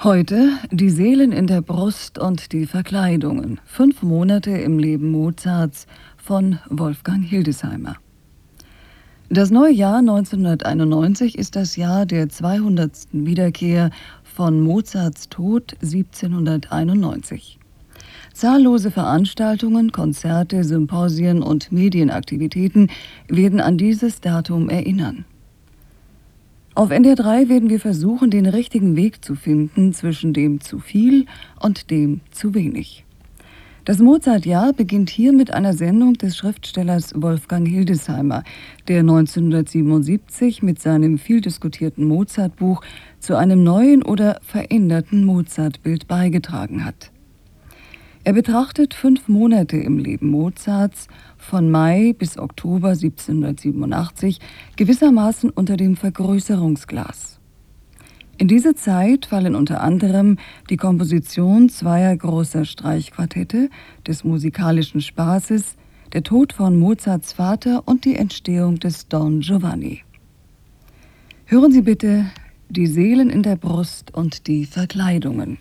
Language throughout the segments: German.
Heute die Seelen in der Brust und die Verkleidungen. 5 Monate im Leben Mozarts von Wolfgang Hildesheimer. Das neue Jahr 1991 ist das Jahr der 200. Wiederkehr von Mozarts Tod 1791. Zahllose Veranstaltungen, Konzerte, Symposien und Medienaktivitäten werden an dieses Datum erinnern. Auf NDR 3 werden wir versuchen, den richtigen Weg zu finden zwischen dem zu viel und dem zu wenig. Das Mozart-Jahr beginnt hier mit einer Sendung des Schriftstellers Wolfgang Hildesheimer, der 1977 mit seinem viel diskutierten Mozart-Buch zu einem neuen oder veränderten Mozart-Bild beigetragen hat. Er betrachtet 5 Monate im Leben Mozarts von Mai bis Oktober 1787 gewissermaßen unter dem Vergrößerungsglas. In diese Zeit fallen unter anderem die Komposition zweier großer Streichquartette, des musikalischen Spaßes, der Tod von Mozarts Vater und die Entstehung des Don Giovanni. Hören Sie bitte die Seelen in der Brust und die Verkleidungen.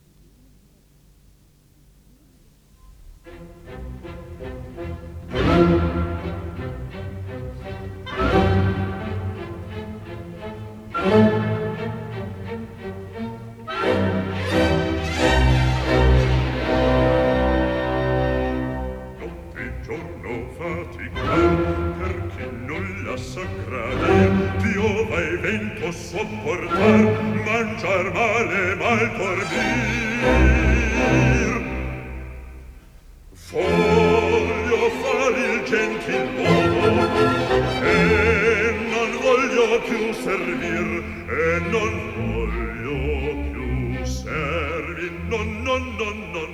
Mangiar male mal dormir. Voglio fare il gentiluomo e non voglio più servir, e non voglio più servir, non voglio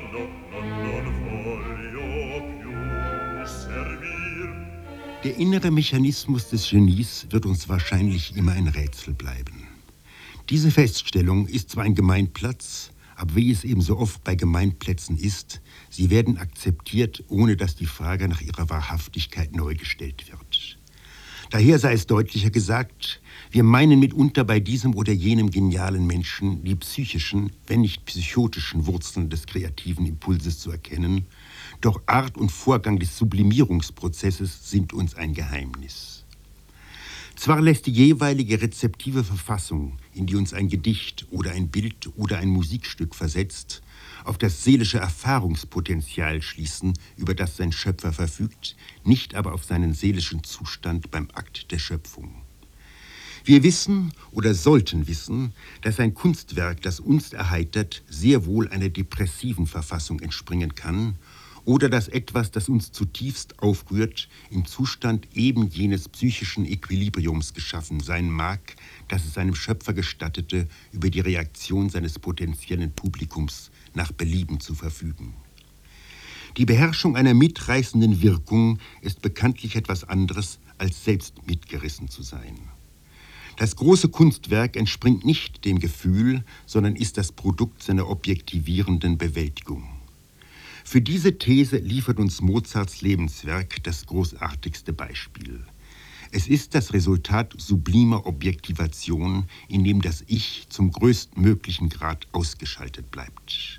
più servir. Der innere Mechanismus des Genies wird uns wahrscheinlich immer ein Rätsel bleiben. Diese Feststellung ist zwar ein Gemeinplatz, aber wie es eben so oft bei Gemeinplätzen ist, sie werden akzeptiert, ohne dass die Frage nach ihrer Wahrhaftigkeit neu gestellt wird. Daher sei es deutlicher gesagt, wir meinen mitunter bei diesem oder jenem genialen Menschen die psychischen, wenn nicht psychotischen Wurzeln des kreativen Impulses zu erkennen, doch Art und Vorgang des Sublimierungsprozesses sind uns ein Geheimnis. Zwar lässt die jeweilige rezeptive Verfassung, in die uns ein Gedicht oder ein Bild oder ein Musikstück versetzt, auf das seelische Erfahrungspotenzial schließen, über das sein Schöpfer verfügt, nicht aber auf seinen seelischen Zustand beim Akt der Schöpfung. Wir wissen oder sollten wissen, dass ein Kunstwerk, das uns erheitert, sehr wohl einer depressiven Verfassung entspringen kann, oder dass etwas, das uns zutiefst aufrührt, im Zustand eben jenes psychischen Equilibriums geschaffen sein mag, das es seinem Schöpfer gestattete, über die Reaktion seines potenziellen Publikums nach Belieben zu verfügen. Die Beherrschung einer mitreißenden Wirkung ist bekanntlich etwas anderes, als selbst mitgerissen zu sein. Das große Kunstwerk entspringt nicht dem Gefühl, sondern ist das Produkt seiner objektivierenden Bewältigung. Für diese These liefert uns Mozarts Lebenswerk das großartigste Beispiel. Es ist das Resultat sublimer Objektivation, in dem das Ich zum größtmöglichen Grad ausgeschaltet bleibt.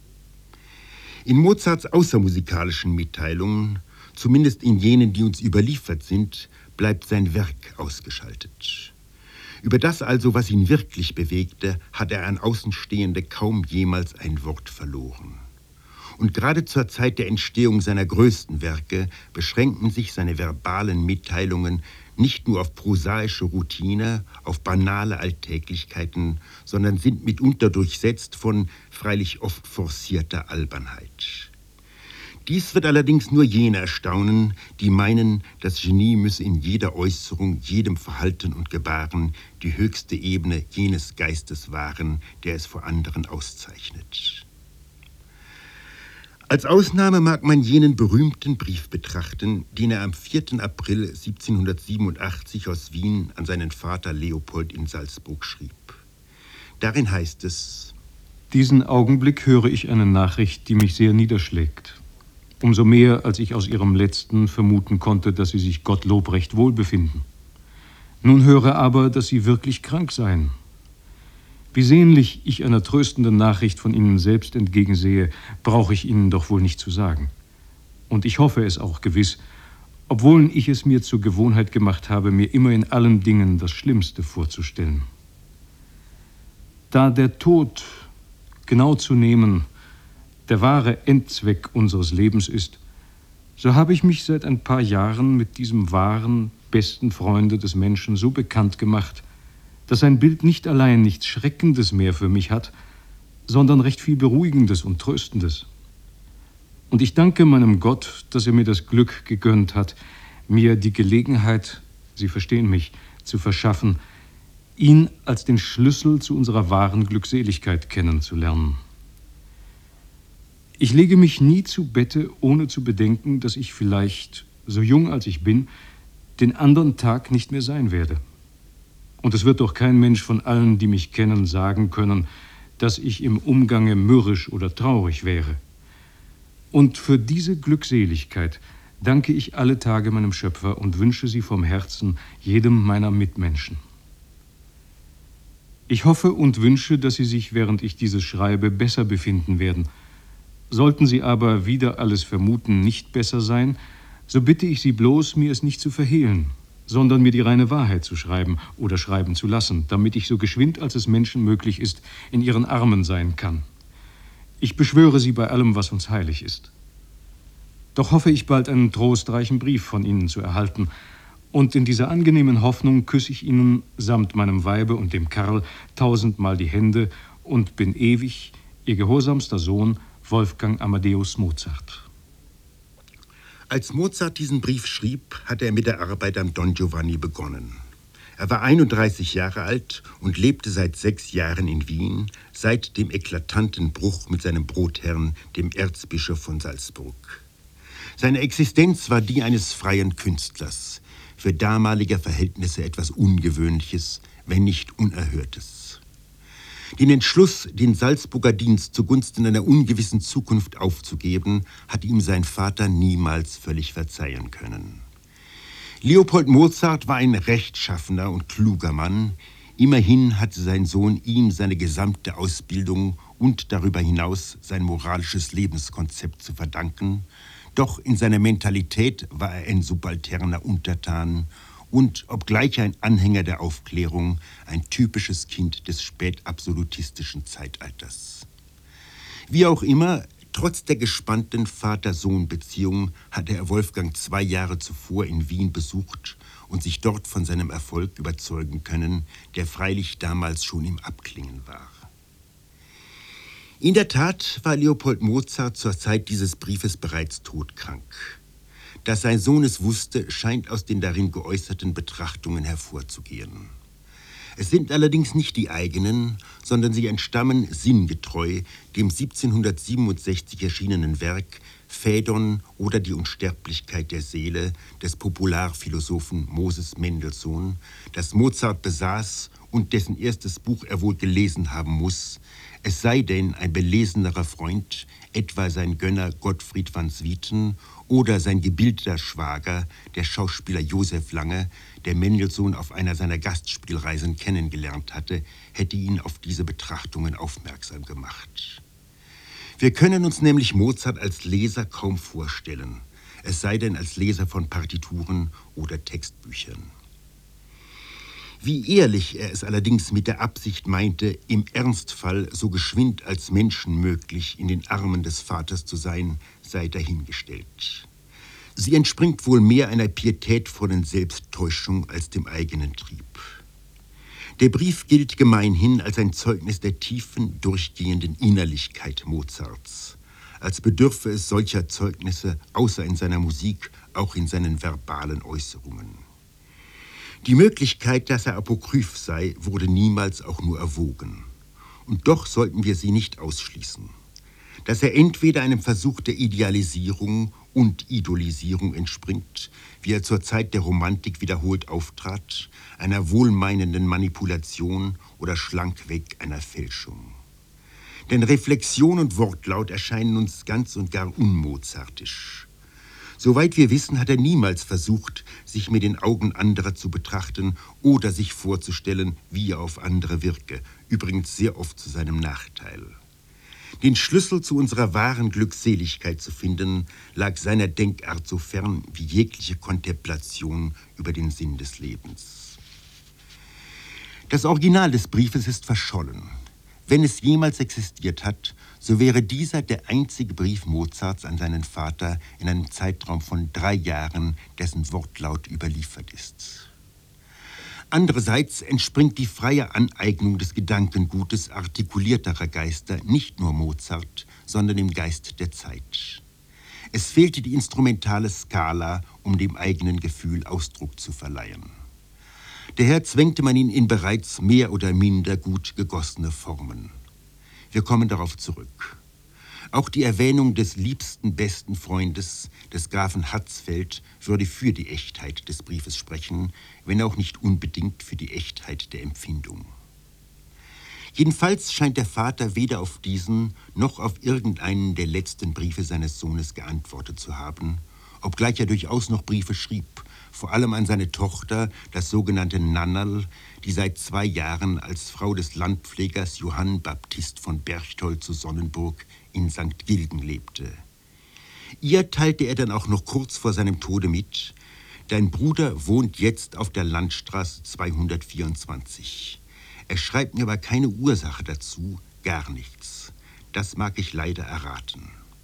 In Mozarts außermusikalischen Mitteilungen, zumindest in jenen, die uns überliefert sind, bleibt sein Werk ausgeschaltet. Über das also, was ihn wirklich bewegte, hat er an Außenstehende kaum jemals ein Wort verloren. Und gerade zur Zeit der Entstehung seiner größten Werke beschränken sich seine verbalen Mitteilungen nicht nur auf prosaische Routine, auf banale Alltäglichkeiten, sondern sind mitunter durchsetzt von freilich oft forcierter Albernheit. Dies wird allerdings nur jene erstaunen, die meinen, das Genie müsse in jeder Äußerung, jedem Verhalten und Gebaren die höchste Ebene jenes Geistes wahren, der es vor anderen auszeichnet. Als Ausnahme mag man jenen berühmten Brief betrachten, den er am 4. April 1787 aus Wien an seinen Vater Leopold in Salzburg schrieb. Darin heißt es: Diesen Augenblick höre ich eine Nachricht, die mich sehr niederschlägt. Umso mehr, als ich aus Ihrem letzten vermuten konnte, dass Sie sich Gottlob recht wohl befinden. Nun höre aber, dass Sie wirklich krank seien. Wie sehnlich ich einer tröstenden Nachricht von Ihnen selbst entgegensehe, brauche ich Ihnen doch wohl nicht zu sagen. Und ich hoffe es auch gewiss, obwohl ich es mir zur Gewohnheit gemacht habe, mir immer in allen Dingen das Schlimmste vorzustellen. Da der Tod, genau zu nehmen, der wahre Endzweck unseres Lebens ist, so habe ich mich seit ein paar Jahren mit diesem wahren, besten Freunde des Menschen so bekannt gemacht, dass sein Bild nicht allein nichts Schreckendes mehr für mich hat, sondern recht viel Beruhigendes und Tröstendes. Und ich danke meinem Gott, dass er mir das Glück gegönnt hat, mir die Gelegenheit, Sie verstehen mich, zu verschaffen, ihn als den Schlüssel zu unserer wahren Glückseligkeit kennenzulernen. Ich lege mich nie zu Bette, ohne zu bedenken, dass ich vielleicht, so jung als ich bin, den anderen Tag nicht mehr sein werde. Und es wird doch kein Mensch von allen, die mich kennen, sagen können, dass ich im Umgange mürrisch oder traurig wäre. Und für diese Glückseligkeit danke ich alle Tage meinem Schöpfer und wünsche sie vom Herzen jedem meiner Mitmenschen. Ich hoffe und wünsche, dass Sie sich, während ich dieses schreibe, besser befinden werden. Sollten Sie aber wider alles Vermuten nicht besser sein, so bitte ich Sie bloß, mir es nicht zu verhehlen, sondern mir die reine Wahrheit zu schreiben oder schreiben zu lassen, damit ich so geschwind, als es Menschen möglich ist, in Ihren Armen sein kann. Ich beschwöre Sie bei allem, was uns heilig ist. Doch hoffe ich bald einen trostreichen Brief von Ihnen zu erhalten, und in dieser angenehmen Hoffnung küsse ich Ihnen samt meinem Weibe und dem Karl 1000-mal die Hände und bin ewig Ihr gehorsamster Sohn Wolfgang Amadeus Mozart. Als Mozart diesen Brief schrieb, hatte er mit der Arbeit am Don Giovanni begonnen. Er war 31 Jahre alt und lebte seit 6 Jahren in Wien, seit dem eklatanten Bruch mit seinem Brotherrn, dem Erzbischof von Salzburg. Seine Existenz war die eines freien Künstlers, für damalige Verhältnisse etwas Ungewöhnliches, wenn nicht Unerhörtes. Den Entschluss, den Salzburger Dienst zugunsten einer ungewissen Zukunft aufzugeben, hatte ihm sein Vater niemals völlig verzeihen können. Leopold Mozart war ein rechtschaffener und kluger Mann. Immerhin hatte sein Sohn ihm seine gesamte Ausbildung und darüber hinaus sein moralisches Lebenskonzept zu verdanken. Doch in seiner Mentalität war er ein subalterner Untertan und, obgleich ein Anhänger der Aufklärung, ein typisches Kind des spätabsolutistischen Zeitalters. Wie auch immer, trotz der gespannten Vater-Sohn-Beziehung hatte er Wolfgang 2 Jahre zuvor in Wien besucht und sich dort von seinem Erfolg überzeugen können, der freilich damals schon im Abklingen war. In der Tat war Leopold Mozart zur Zeit dieses Briefes bereits todkrank. Dass sein Sohn es wusste, scheint aus den darin geäußerten Betrachtungen hervorzugehen. Es sind allerdings nicht die eigenen, sondern sie entstammen sinngetreu dem 1767 erschienenen Werk Phaedon oder die Unsterblichkeit der Seele des Popularphilosophen Moses Mendelssohn, das Mozart besaß und dessen erstes Buch er wohl gelesen haben muss, es sei denn ein belesenerer Freund, etwa sein Gönner Gottfried van Swieten oder sein gebildeter Schwager, der Schauspieler Josef Lange, der Mendelssohn auf einer seiner Gastspielreisen kennengelernt hatte, hätte ihn auf diese Betrachtungen aufmerksam gemacht. Wir können uns nämlich Mozart als Leser kaum vorstellen, es sei denn als Leser von Partituren oder Textbüchern. Wie ehrlich er es allerdings mit der Absicht meinte, im Ernstfall so geschwind als Menschen möglich in den Armen des Vaters zu sein, sei dahingestellt. Sie entspringt wohl mehr einer pietätvollen Selbsttäuschung als dem eigenen Trieb. Der Brief gilt gemeinhin als ein Zeugnis der tiefen, durchgehenden Innerlichkeit Mozarts, als bedürfe es solcher Zeugnisse außer in seiner Musik auch in seinen verbalen Äußerungen. Die Möglichkeit, dass er apokryph sei, wurde niemals auch nur erwogen. Und doch sollten wir sie nicht ausschließen. Dass er entweder einem Versuch der Idealisierung und Idolisierung entspringt, wie er zur Zeit der Romantik wiederholt auftrat, einer wohlmeinenden Manipulation oder schlankweg einer Fälschung. Denn Reflexion und Wortlaut erscheinen uns ganz und gar unmozartisch. Soweit wir wissen, hat er niemals versucht, sich mit den Augen anderer zu betrachten oder sich vorzustellen, wie er auf andere wirke, übrigens sehr oft zu seinem Nachteil. Den Schlüssel zu unserer wahren Glückseligkeit zu finden, lag seiner Denkart so fern wie jegliche Kontemplation über den Sinn des Lebens. Das Original des Briefes ist verschollen. Wenn es jemals existiert hat, so wäre dieser der einzige Brief Mozarts an seinen Vater in einem Zeitraum von 3 Jahren, dessen Wortlaut überliefert ist. Andererseits entspringt die freie Aneignung des Gedankengutes artikulierterer Geister nicht nur Mozart, sondern dem Geist der Zeit. Es fehlte die instrumentale Skala, um dem eigenen Gefühl Ausdruck zu verleihen. Daher zwängte man ihn in bereits mehr oder minder gut gegossene Formen. Wir kommen darauf zurück. Auch die Erwähnung des liebsten, besten Freundes, des Grafen Hatzfeld, würde für die Echtheit des Briefes sprechen, wenn auch nicht unbedingt für die Echtheit der Empfindung. Jedenfalls scheint der Vater weder auf diesen noch auf irgendeinen der letzten Briefe seines Sohnes geantwortet zu haben, obgleich er durchaus noch Briefe schrieb, vor allem an seine Tochter, das sogenannte Nannerl, die seit 2 Jahren als Frau des Landpflegers Johann Baptist von Berchtold zu Sonnenburg in St. Gilgen lebte. Ihr teilte er dann auch noch kurz vor seinem Tode mit: Dein Bruder wohnt jetzt auf der Landstraße 224. Er schreibt mir aber keine Ursache dazu, gar nichts. Das mag ich leider erraten.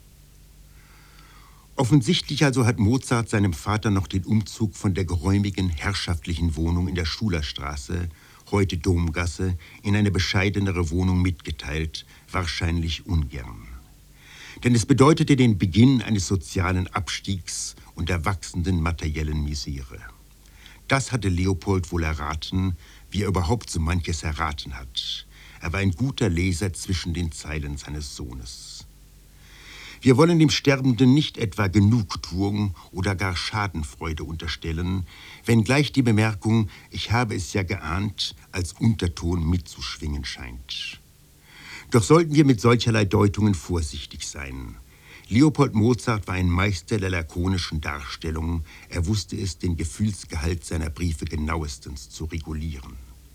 Offensichtlich also hat Mozart seinem Vater noch den Umzug von der geräumigen, herrschaftlichen Wohnung in der Schulerstraße, heute Domgasse, in eine bescheidenere Wohnung mitgeteilt, wahrscheinlich ungern. Denn es bedeutete den Beginn eines sozialen Abstiegs und der wachsenden materiellen Misere. Das hatte Leopold wohl erraten, wie er überhaupt so manches erraten hat. Er war ein guter Leser zwischen den Zeilen seines Sohnes. Wir wollen dem Sterbenden nicht etwa Genugtuung oder gar Schadenfreude unterstellen, wenngleich die Bemerkung, ich habe es ja geahnt, als Unterton mitzuschwingen scheint. Doch sollten wir mit solcherlei Deutungen vorsichtig sein. Leopold Mozart war ein Meister der lakonischen Darstellung. Er wusste es, den Gefühlsgehalt seiner Briefe genauestens zu regulieren.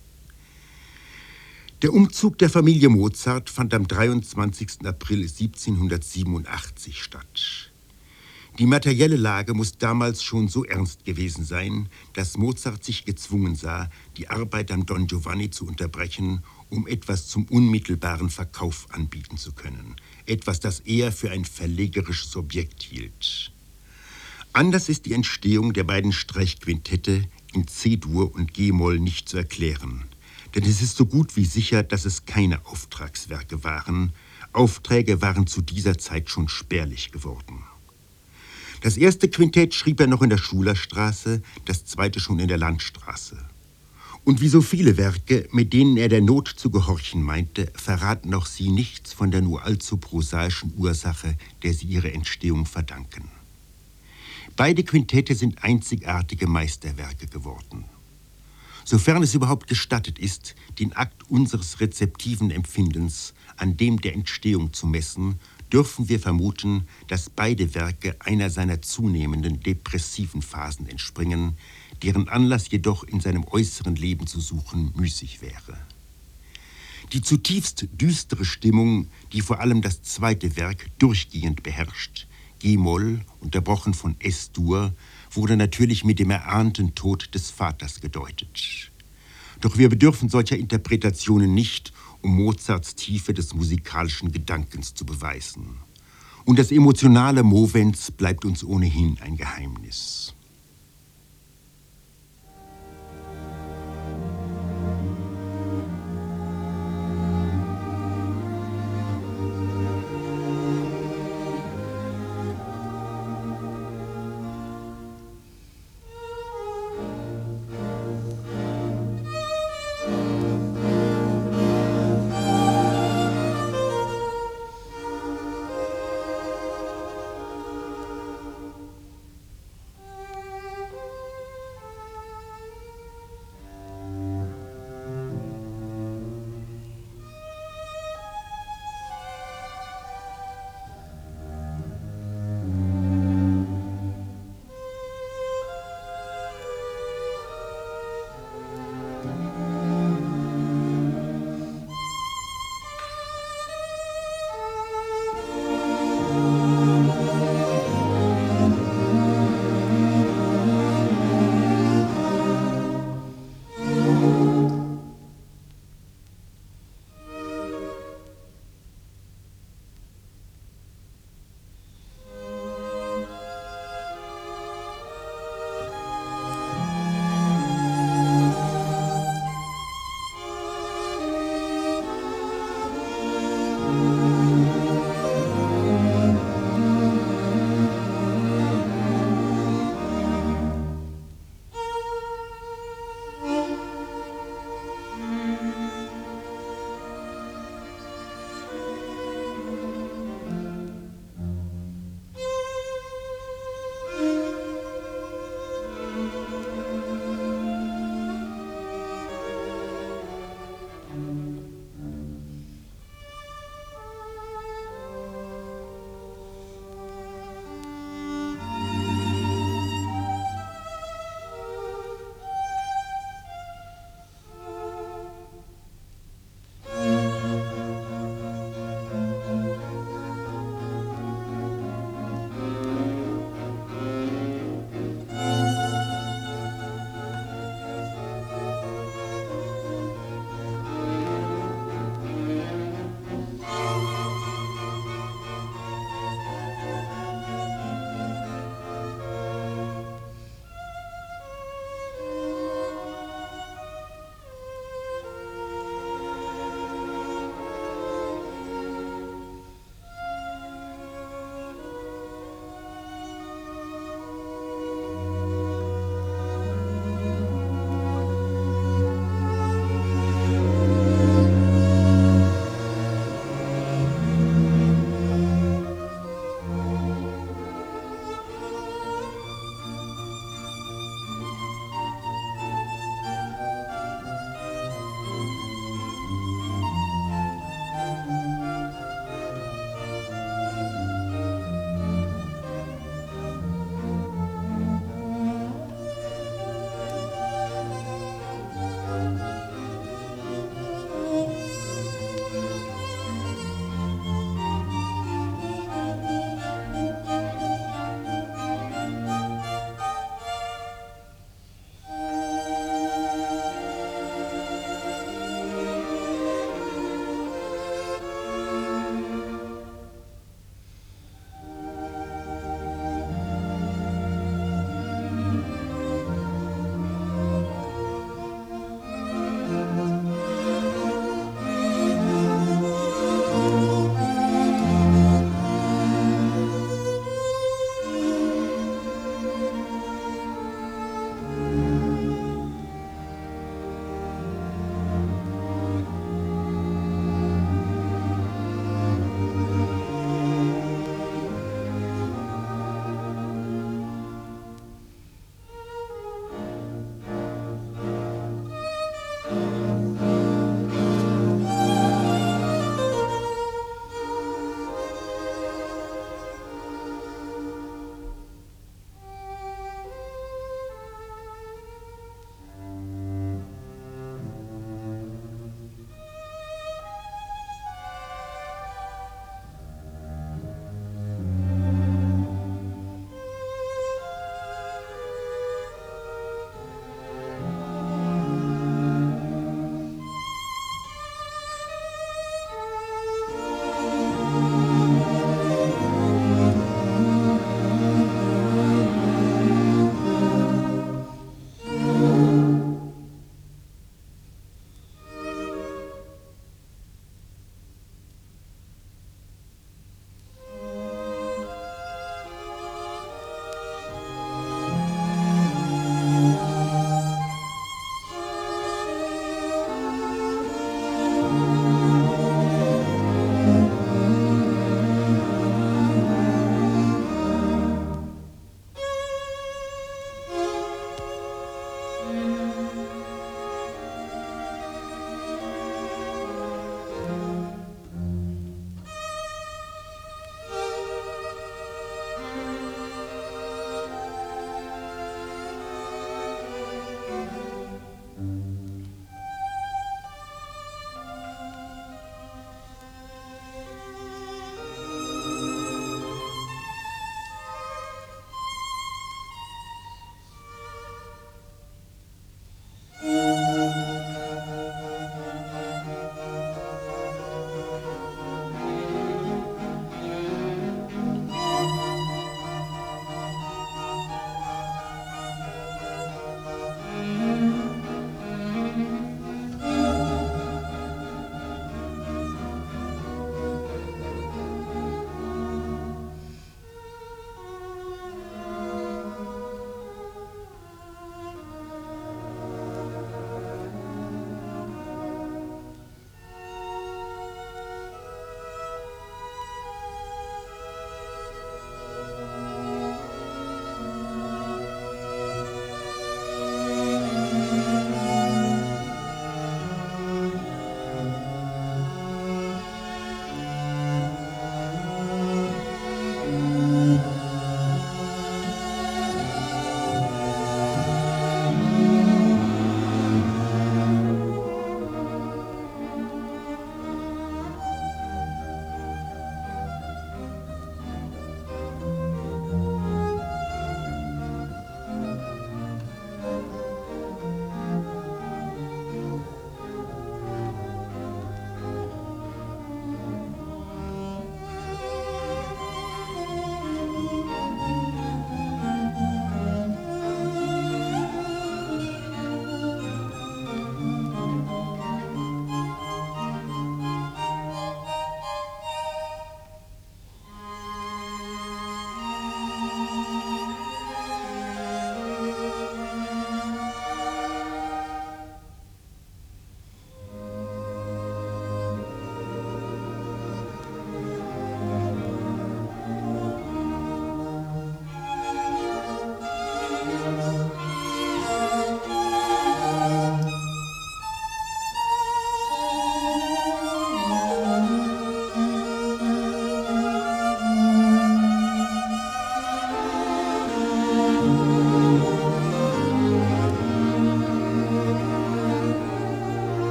Der Umzug der Familie Mozart fand am 23. April 1787 statt. Die materielle Lage muss damals schon so ernst gewesen sein, dass Mozart sich gezwungen sah, die Arbeit am Don Giovanni zu unterbrechen, um etwas zum unmittelbaren Verkauf anbieten zu können. Etwas, das er für ein verlegerisches Objekt hielt. Anders ist die Entstehung der beiden Streichquintette in C-Dur und G-Moll nicht zu erklären. Denn es ist so gut wie sicher, dass es keine Auftragswerke waren. Aufträge waren zu dieser Zeit schon spärlich geworden. Das erste Quintett schrieb er noch in der Schulerstraße, das zweite schon in der Landstraße. Und wie so viele Werke, mit denen er der Not zu gehorchen meinte, verraten auch sie nichts von der nur allzu prosaischen Ursache, der sie ihre Entstehung verdanken. Beide Quintette sind einzigartige Meisterwerke geworden. Sofern es überhaupt gestattet ist, den Akt unseres rezeptiven Empfindens an dem der Entstehung zu messen, dürfen wir vermuten, dass beide Werke einer seiner zunehmenden depressiven Phasen entspringen, deren Anlass jedoch in seinem äußeren Leben zu suchen müßig wäre. Die zutiefst düstere Stimmung, die vor allem das zweite Werk durchgehend beherrscht, G-Moll, unterbrochen von S-Dur, wurde natürlich mit dem erahnten Tod des Vaters gedeutet. Doch wir bedürfen solcher Interpretationen nicht, um Mozarts Tiefe des musikalischen Gedankens zu beweisen. Und das emotionale Movens bleibt uns ohnehin ein Geheimnis.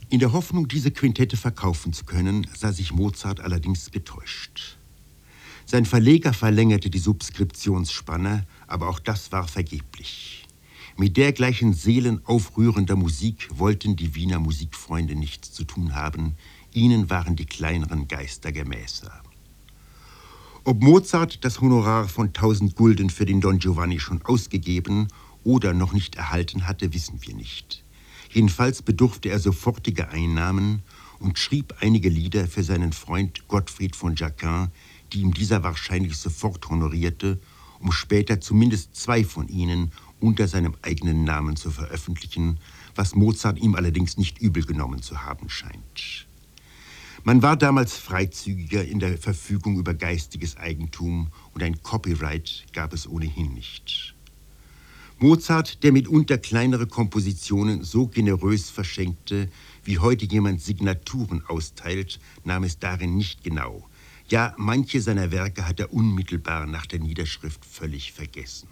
In der Hoffnung, diese Quintette verkaufen zu können, sah sich Mozart allerdings getäuscht. Sein Verleger verlängerte die Subskriptionsspanne, aber auch das war vergeblich. Mit dergleichen seelenaufrührender Musik wollten die Wiener Musikfreunde nichts zu tun haben. Ihnen waren die kleineren Geister gemäßer. Ob Mozart das Honorar von 1000 Gulden für den Don Giovanni schon ausgegeben oder noch nicht erhalten hatte, wissen wir nicht. Jedenfalls bedurfte er sofortiger Einnahmen und schrieb einige Lieder für seinen Freund Gottfried von Jacquin, die ihm dieser wahrscheinlich sofort honorierte, um später zumindest 2 von ihnen unter seinem eigenen Namen zu veröffentlichen, was Mozart ihm allerdings nicht übel genommen zu haben scheint. Man war damals freizügiger in der Verfügung über geistiges Eigentum und ein Copyright gab es ohnehin nicht. Mozart, der mitunter kleinere Kompositionen so generös verschenkte, wie heute jemand Signaturen austeilt, nahm es darin nicht genau. Ja, manche seiner Werke hat er unmittelbar nach der Niederschrift völlig vergessen.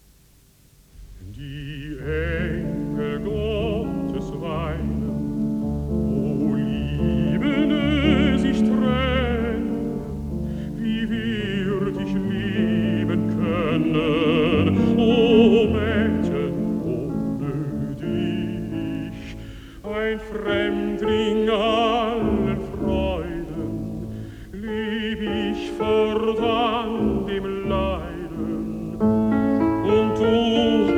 Die Engel Gottes weinen, o Liebende sich trennen, wie wird ich lieben können, o Mädchen, ohne dich, ein Fremdling allen Freuden, leb ich fortan dem Leiden, und du,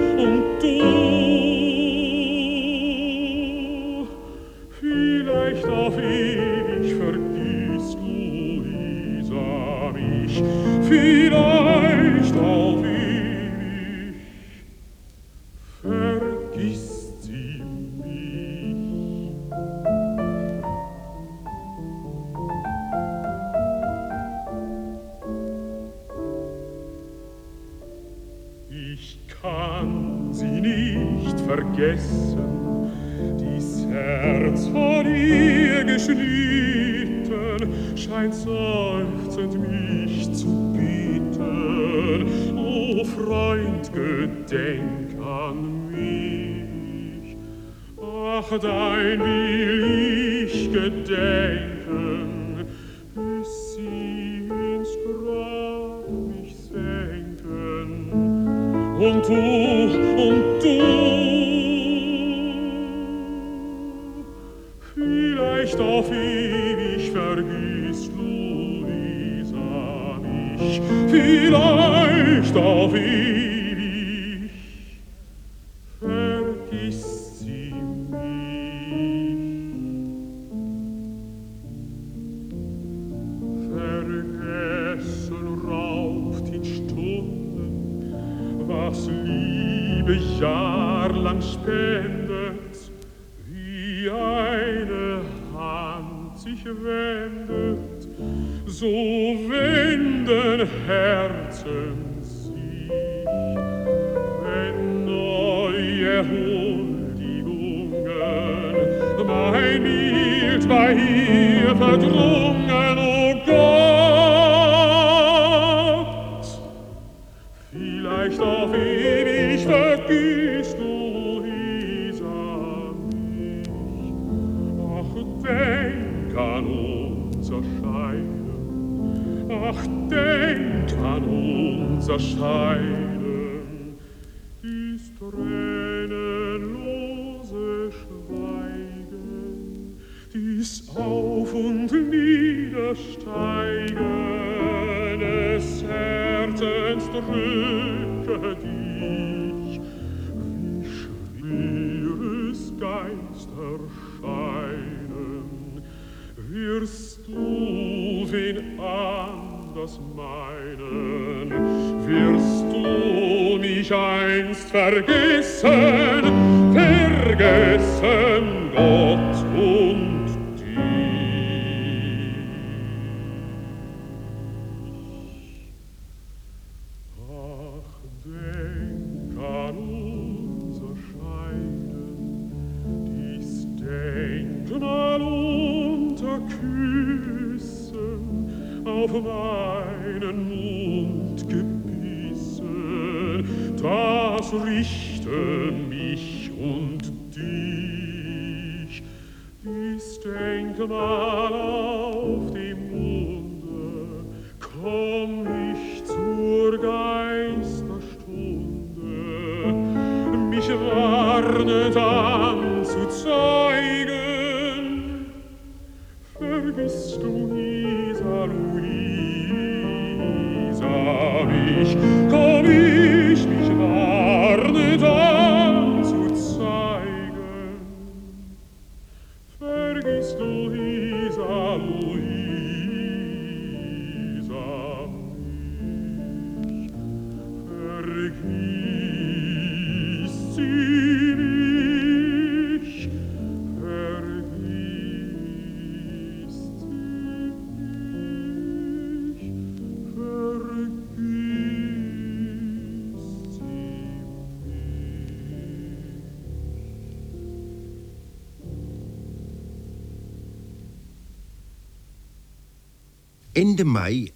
vielleicht auf ewig vergisst du, Lisa, mich, vielleicht auf ewig vergisst sie mich. Ich kann sie nicht vergessen, dies Herz von ihr geschnitten, scheint seufzend mich zu bitten. O Freund, gedenk an mich. Ach, dein will ich gedenken, bis sie ins Grab mich senken. Und du, vielleicht auf ewig vergisst Luisa mich, vielleicht auf ewig vergisst sie mich. Vergessen raubt in Stunden, was Liebe jahrlang spendet, wie eine Hand sich wendet, so wenden Herzen sich, wenn neue Huldigungen mein Bild bei ihr verdrungen, o Gott, vielleicht auf ewig vergisst du, Lisa, mich. Ach, denk an unser Scheiden, ach, denk an unser Scheiden, dies tränenlose Schweigen, dies Auf- und Niedersteigen des Herzens drücke dich, wie schweres Geisterscheinen, wirst du wen anders meinen, wirst du mich einst vergessen, vergessen Gott und dich. Ach, denk an unser Scheiden, dies Denkmal unter Küssen auf meinen Mund gebissen, das richte mich und dich, denk mal auf die Munde, komm ich zur Geisterstunde, mich warne dann zu zeigen. Vergisst du, Isa, Luisa, mich, komm ich mich warne dann zu zeigen. Vergisst du, Isa, Luisa, mich, vergisst sie mich, vergisst sie mich, vergisst sie mich. Ende Mai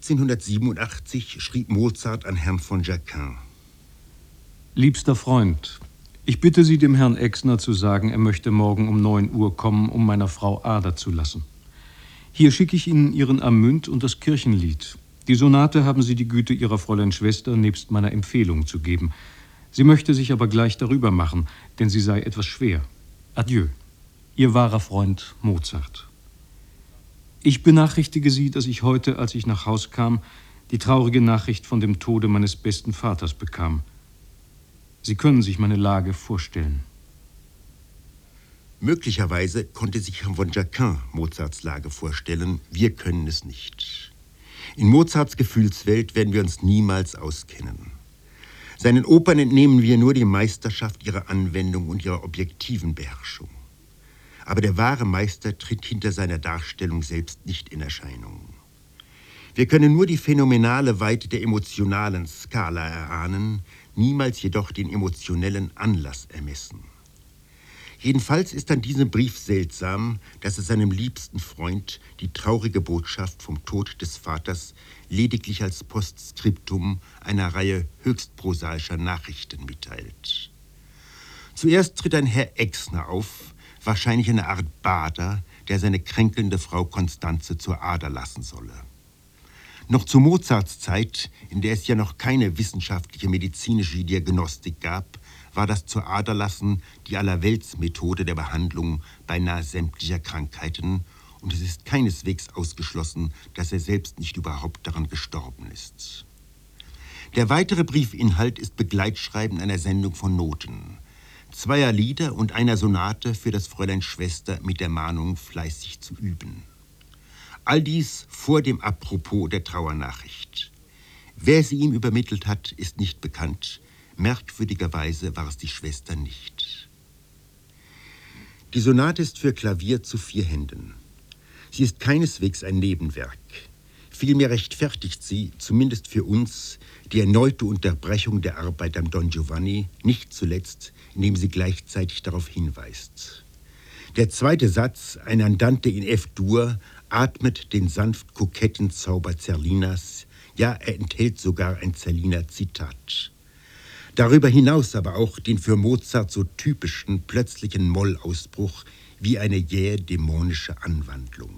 1787 schrieb Mozart an Herrn von Jacquin. Liebster Freund, ich bitte Sie, dem Herrn Exner zu sagen, er möchte morgen um 9 Uhr kommen, um meiner Frau Ader zu lassen. Hier schicke ich Ihnen Ihren Amünd und das Kirchenlied. Die Sonate haben Sie die Güte Ihrer Fräulein Schwester nebst meiner Empfehlung zu geben. Sie möchte sich aber gleich darüber machen, denn sie sei etwas schwer. Adieu, Ihr wahrer Freund Mozart. Ich benachrichtige Sie, dass ich heute, als ich nach Haus kam, die traurige Nachricht von dem Tode meines besten Vaters bekam. Sie können sich meine Lage vorstellen. Möglicherweise konnte sich Herr von Jacquin Mozarts Lage vorstellen, wir können es nicht. In Mozarts Gefühlswelt werden wir uns niemals auskennen. Seinen Opern entnehmen wir nur die Meisterschaft ihrer Anwendung und ihrer objektiven Beherrschung. Aber der wahre Meister tritt hinter seiner Darstellung selbst nicht in Erscheinung. Wir können nur die phänomenale Weite der emotionalen Skala erahnen, niemals jedoch den emotionellen Anlass ermessen. Jedenfalls ist an diesem Brief seltsam, dass er seinem liebsten Freund die traurige Botschaft vom Tod des Vaters lediglich als Postskriptum einer Reihe höchst prosaischer Nachrichten mitteilt. Zuerst tritt ein Herr Exner auf, wahrscheinlich eine Art Bader, der seine kränkelnde Frau Constanze zur Ader lassen solle. Noch zu Mozarts Zeit, in der es ja noch keine wissenschaftliche medizinische Diagnostik gab, war das zur Aderlassen die Allerweltsmethode der Behandlung beinahe sämtlicher Krankheiten, und es ist keineswegs ausgeschlossen, dass er selbst nicht überhaupt daran gestorben ist. Der weitere Briefinhalt ist Begleitschreiben einer Sendung von Noten, 2 Lieder und einer Sonate für das Fräulein Schwester mit der Mahnung, fleißig zu üben. All dies vor dem Apropos der Trauernachricht. Wer sie ihm übermittelt hat, ist nicht bekannt. Merkwürdigerweise war es die Schwester nicht. Die Sonate ist für Klavier zu 4 Händen. Sie ist keineswegs ein Nebenwerk. Vielmehr rechtfertigt sie, zumindest für uns, die erneute Unterbrechung der Arbeit am Don Giovanni, nicht zuletzt, indem sie gleichzeitig darauf hinweist. Der zweite Satz, ein Andante in F-Dur, atmet den sanft koketten Zauber Zerlinas, ja, er enthält sogar ein Zerliner Zitat. Darüber hinaus aber auch den für Mozart so typischen plötzlichen Mollausbruch wie eine jähe dämonische Anwandlung.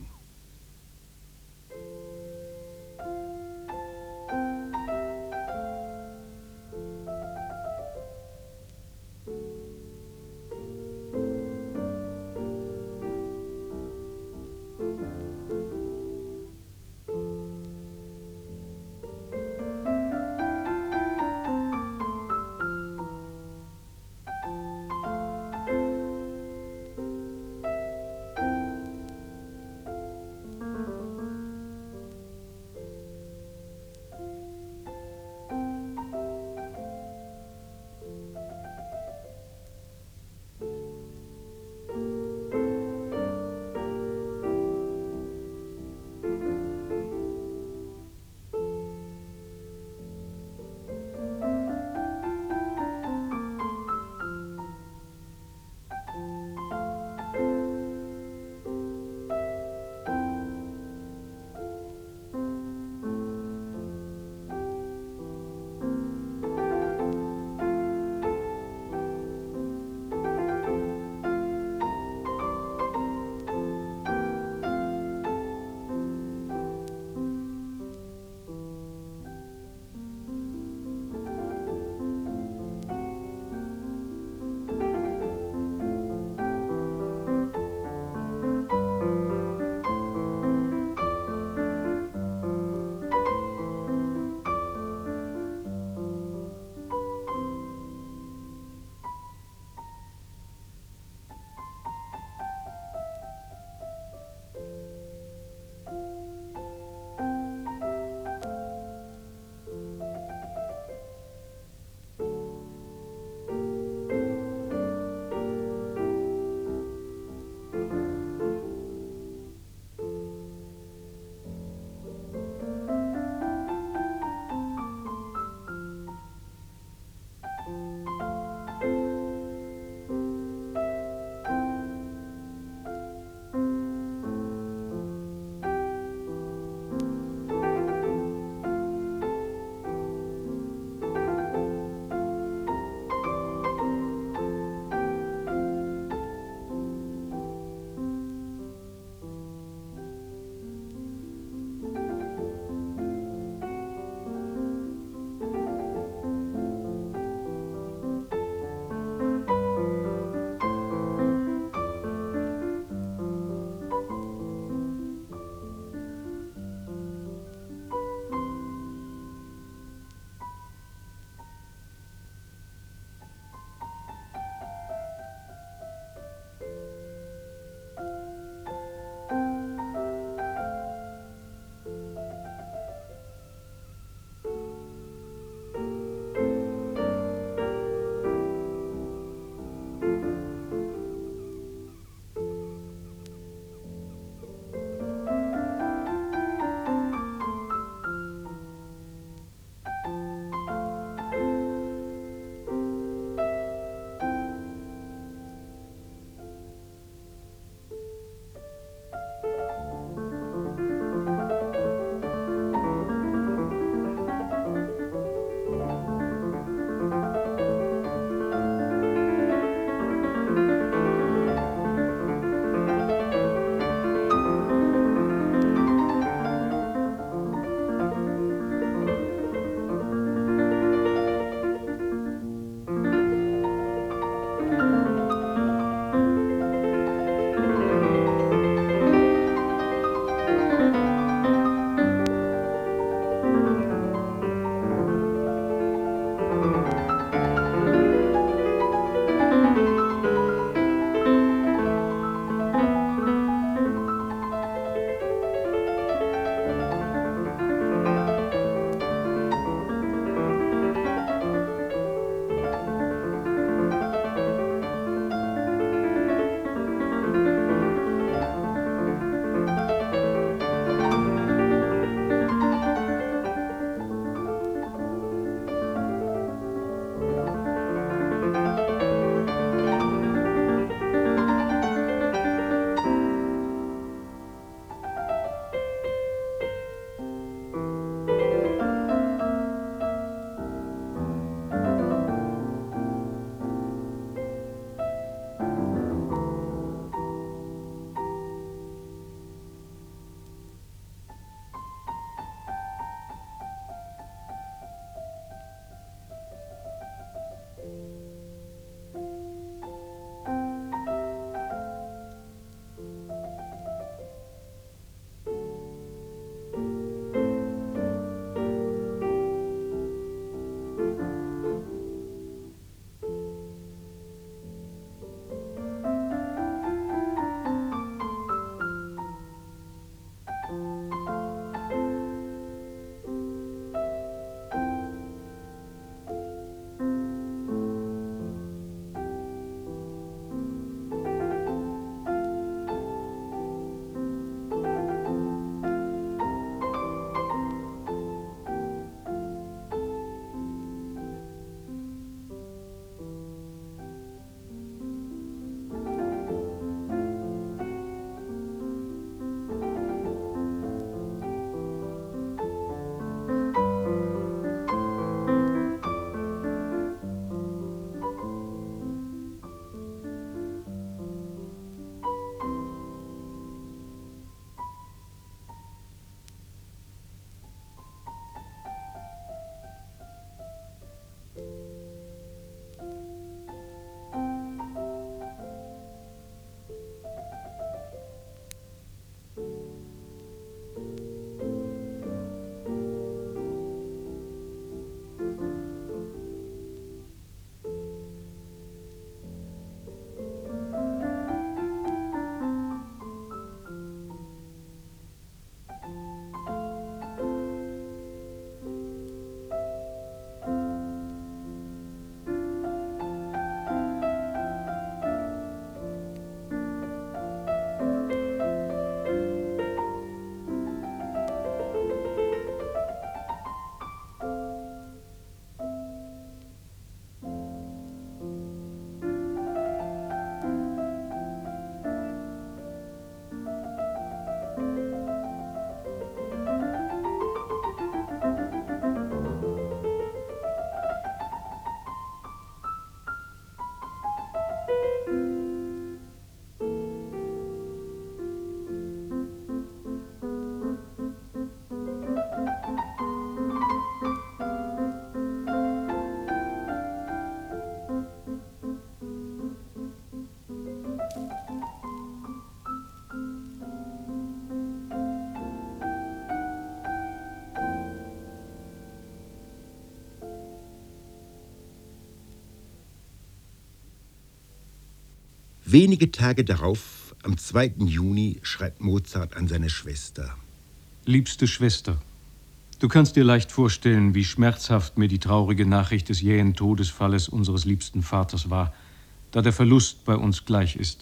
Wenige Tage darauf, am 2. Juni, schreibt Mozart an seine Schwester. Liebste Schwester, du kannst dir leicht vorstellen, wie schmerzhaft mir die traurige Nachricht des jähen Todesfalles unseres liebsten Vaters war, da der Verlust bei uns gleich ist.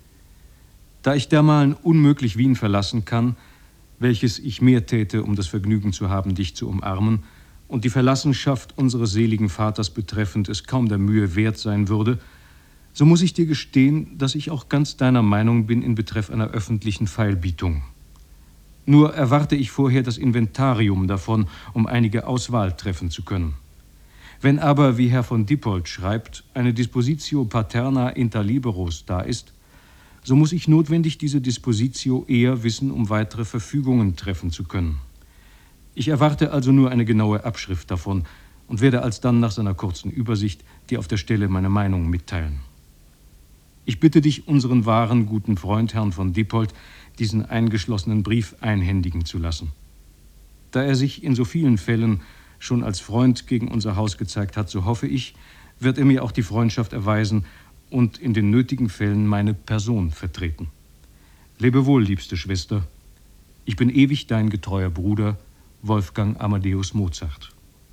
Da ich dermalen unmöglich Wien verlassen kann, welches ich mehr täte, um das Vergnügen zu haben, dich zu umarmen, und die Verlassenschaft unseres seligen Vaters betreffend es kaum der Mühe wert sein würde, so muss ich dir gestehen, dass ich auch ganz deiner Meinung bin in Betreff einer öffentlichen Feilbietung. Nur erwarte ich vorher das Inventarium davon, um einige Auswahl treffen zu können. Wenn aber, wie Herr von Dippold schreibt, eine Dispositio paterna inter liberos da ist, so muss ich notwendig diese Dispositio eher wissen, um weitere Verfügungen treffen zu können. Ich erwarte also nur eine genaue Abschrift davon und werde alsdann nach seiner kurzen Übersicht dir auf der Stelle meine Meinung mitteilen. Ich bitte dich, unseren wahren guten Freund, Herrn von Dippold, diesen eingeschlossenen Brief einhändigen zu lassen. Da er sich in so vielen Fällen schon als Freund gegen unser Haus gezeigt hat, so hoffe ich, wird er mir auch die Freundschaft erweisen und in den nötigen Fällen meine Person vertreten. Lebe wohl, liebste Schwester. Ich bin ewig dein getreuer Bruder, Wolfgang Amadeus Mozart.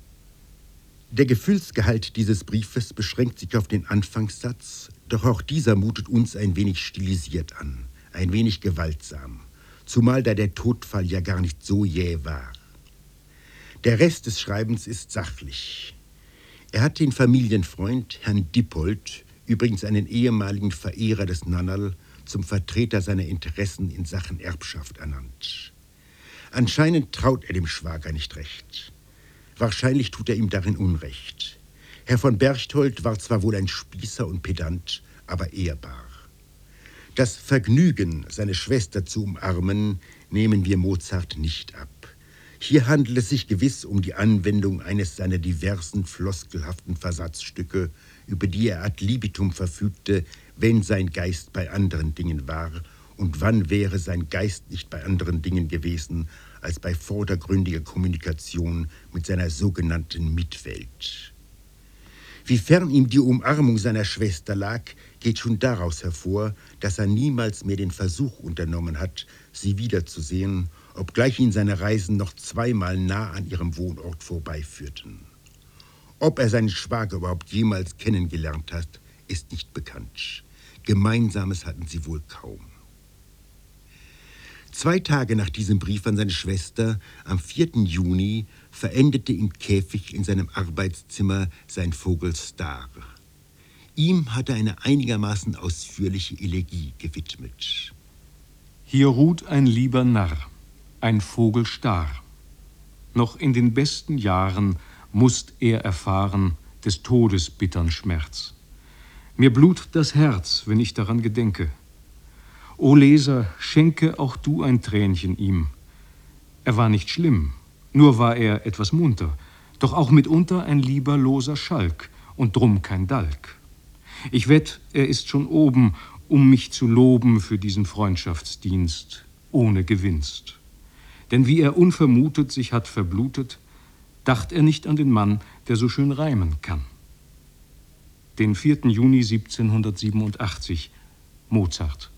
Der Gefühlsgehalt dieses Briefes beschränkt sich auf den Anfangssatz, doch auch dieser mutet uns ein wenig stilisiert an, ein wenig gewaltsam, zumal da der Todfall ja gar nicht so jäh war. Der Rest des Schreibens ist sachlich. Er hat den Familienfreund, Herrn Dippold, übrigens einen ehemaligen Verehrer des Nannerl, zum Vertreter seiner Interessen in Sachen Erbschaft ernannt. Anscheinend traut er dem Schwager nicht recht. Wahrscheinlich tut er ihm darin Unrecht. Herr von Berchtold war zwar wohl ein Spießer und Pedant, aber ehrbar. Das Vergnügen, seine Schwester zu umarmen, nehmen wir Mozart nicht ab. Hier handelt es sich gewiss um die Anwendung eines seiner diversen floskelhaften Versatzstücke, über die er ad libitum verfügte, wenn sein Geist bei anderen Dingen war, und wann wäre sein Geist nicht bei anderen Dingen gewesen, als bei vordergründiger Kommunikation mit seiner sogenannten Mitwelt. Wie fern ihm die Umarmung seiner Schwester lag, geht schon daraus hervor, dass er niemals mehr den Versuch unternommen hat, sie wiederzusehen, obgleich ihn seine Reisen noch zweimal nah an ihrem Wohnort vorbeiführten. Ob er seinen Schwager überhaupt jemals kennengelernt hat, ist nicht bekannt. Gemeinsames hatten sie wohl kaum. 2 Tage nach diesem Brief an seine Schwester, am 4. Juni, verendete im Käfig in seinem Arbeitszimmer sein Vogel Star. Ihm hat er eine einigermaßen ausführliche Elegie gewidmet. Hier ruht ein lieber Narr, ein Vogel Star. Noch in den besten Jahren mußt er erfahren des Todes bittern Schmerz. Mir blutet das Herz, wenn ich daran gedenke. O Leser, schenke auch du ein Tränchen ihm. Er war nicht schlimm, nur war er etwas munter, doch auch mitunter ein lieberloser Schalk und drum kein Dalk. Ich wett, er ist schon oben, um mich zu loben für diesen Freundschaftsdienst, ohne Gewinst. Denn wie er unvermutet sich hat verblutet, dacht er nicht an den Mann, der so schön reimen kann. Den 4. Juni 1787, Mozart.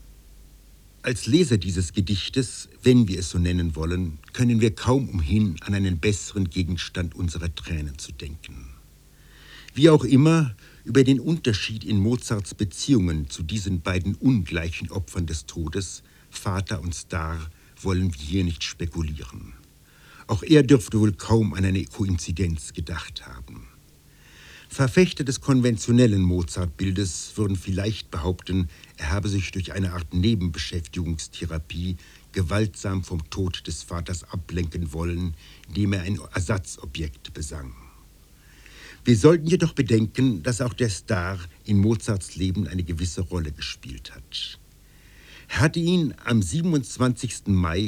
Als Leser dieses Gedichtes, wenn wir es so nennen wollen, können wir kaum umhin, an einen besseren Gegenstand unserer Tränen zu denken. Wie auch immer, über den Unterschied in Mozarts Beziehungen zu diesen beiden ungleichen Opfern des Todes, Vater und Star, wollen wir hier nicht spekulieren. Auch er dürfte wohl kaum an eine Koinzidenz gedacht haben. Verfechter des konventionellen Mozart-Bildes würden vielleicht behaupten, er habe sich durch eine Art Nebenbeschäftigungstherapie gewaltsam vom Tod des Vaters ablenken wollen, indem er ein Ersatzobjekt besang. Wir sollten jedoch bedenken, dass auch der Star in Mozarts Leben eine gewisse Rolle gespielt hat. Er hatte ihn am 27. Mai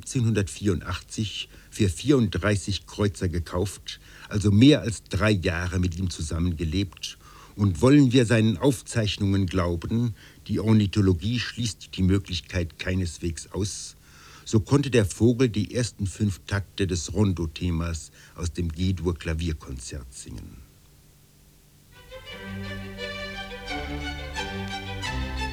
1784 für 34 Kreuzer gekauft, also mehr als 3 Jahre mit ihm zusammengelebt, und wollen wir seinen Aufzeichnungen glauben, die Ornithologie schließt die Möglichkeit keineswegs aus, so konnte der Vogel die ersten 5 Takte des Rondo-Themas aus dem G-Dur-Klavierkonzert singen.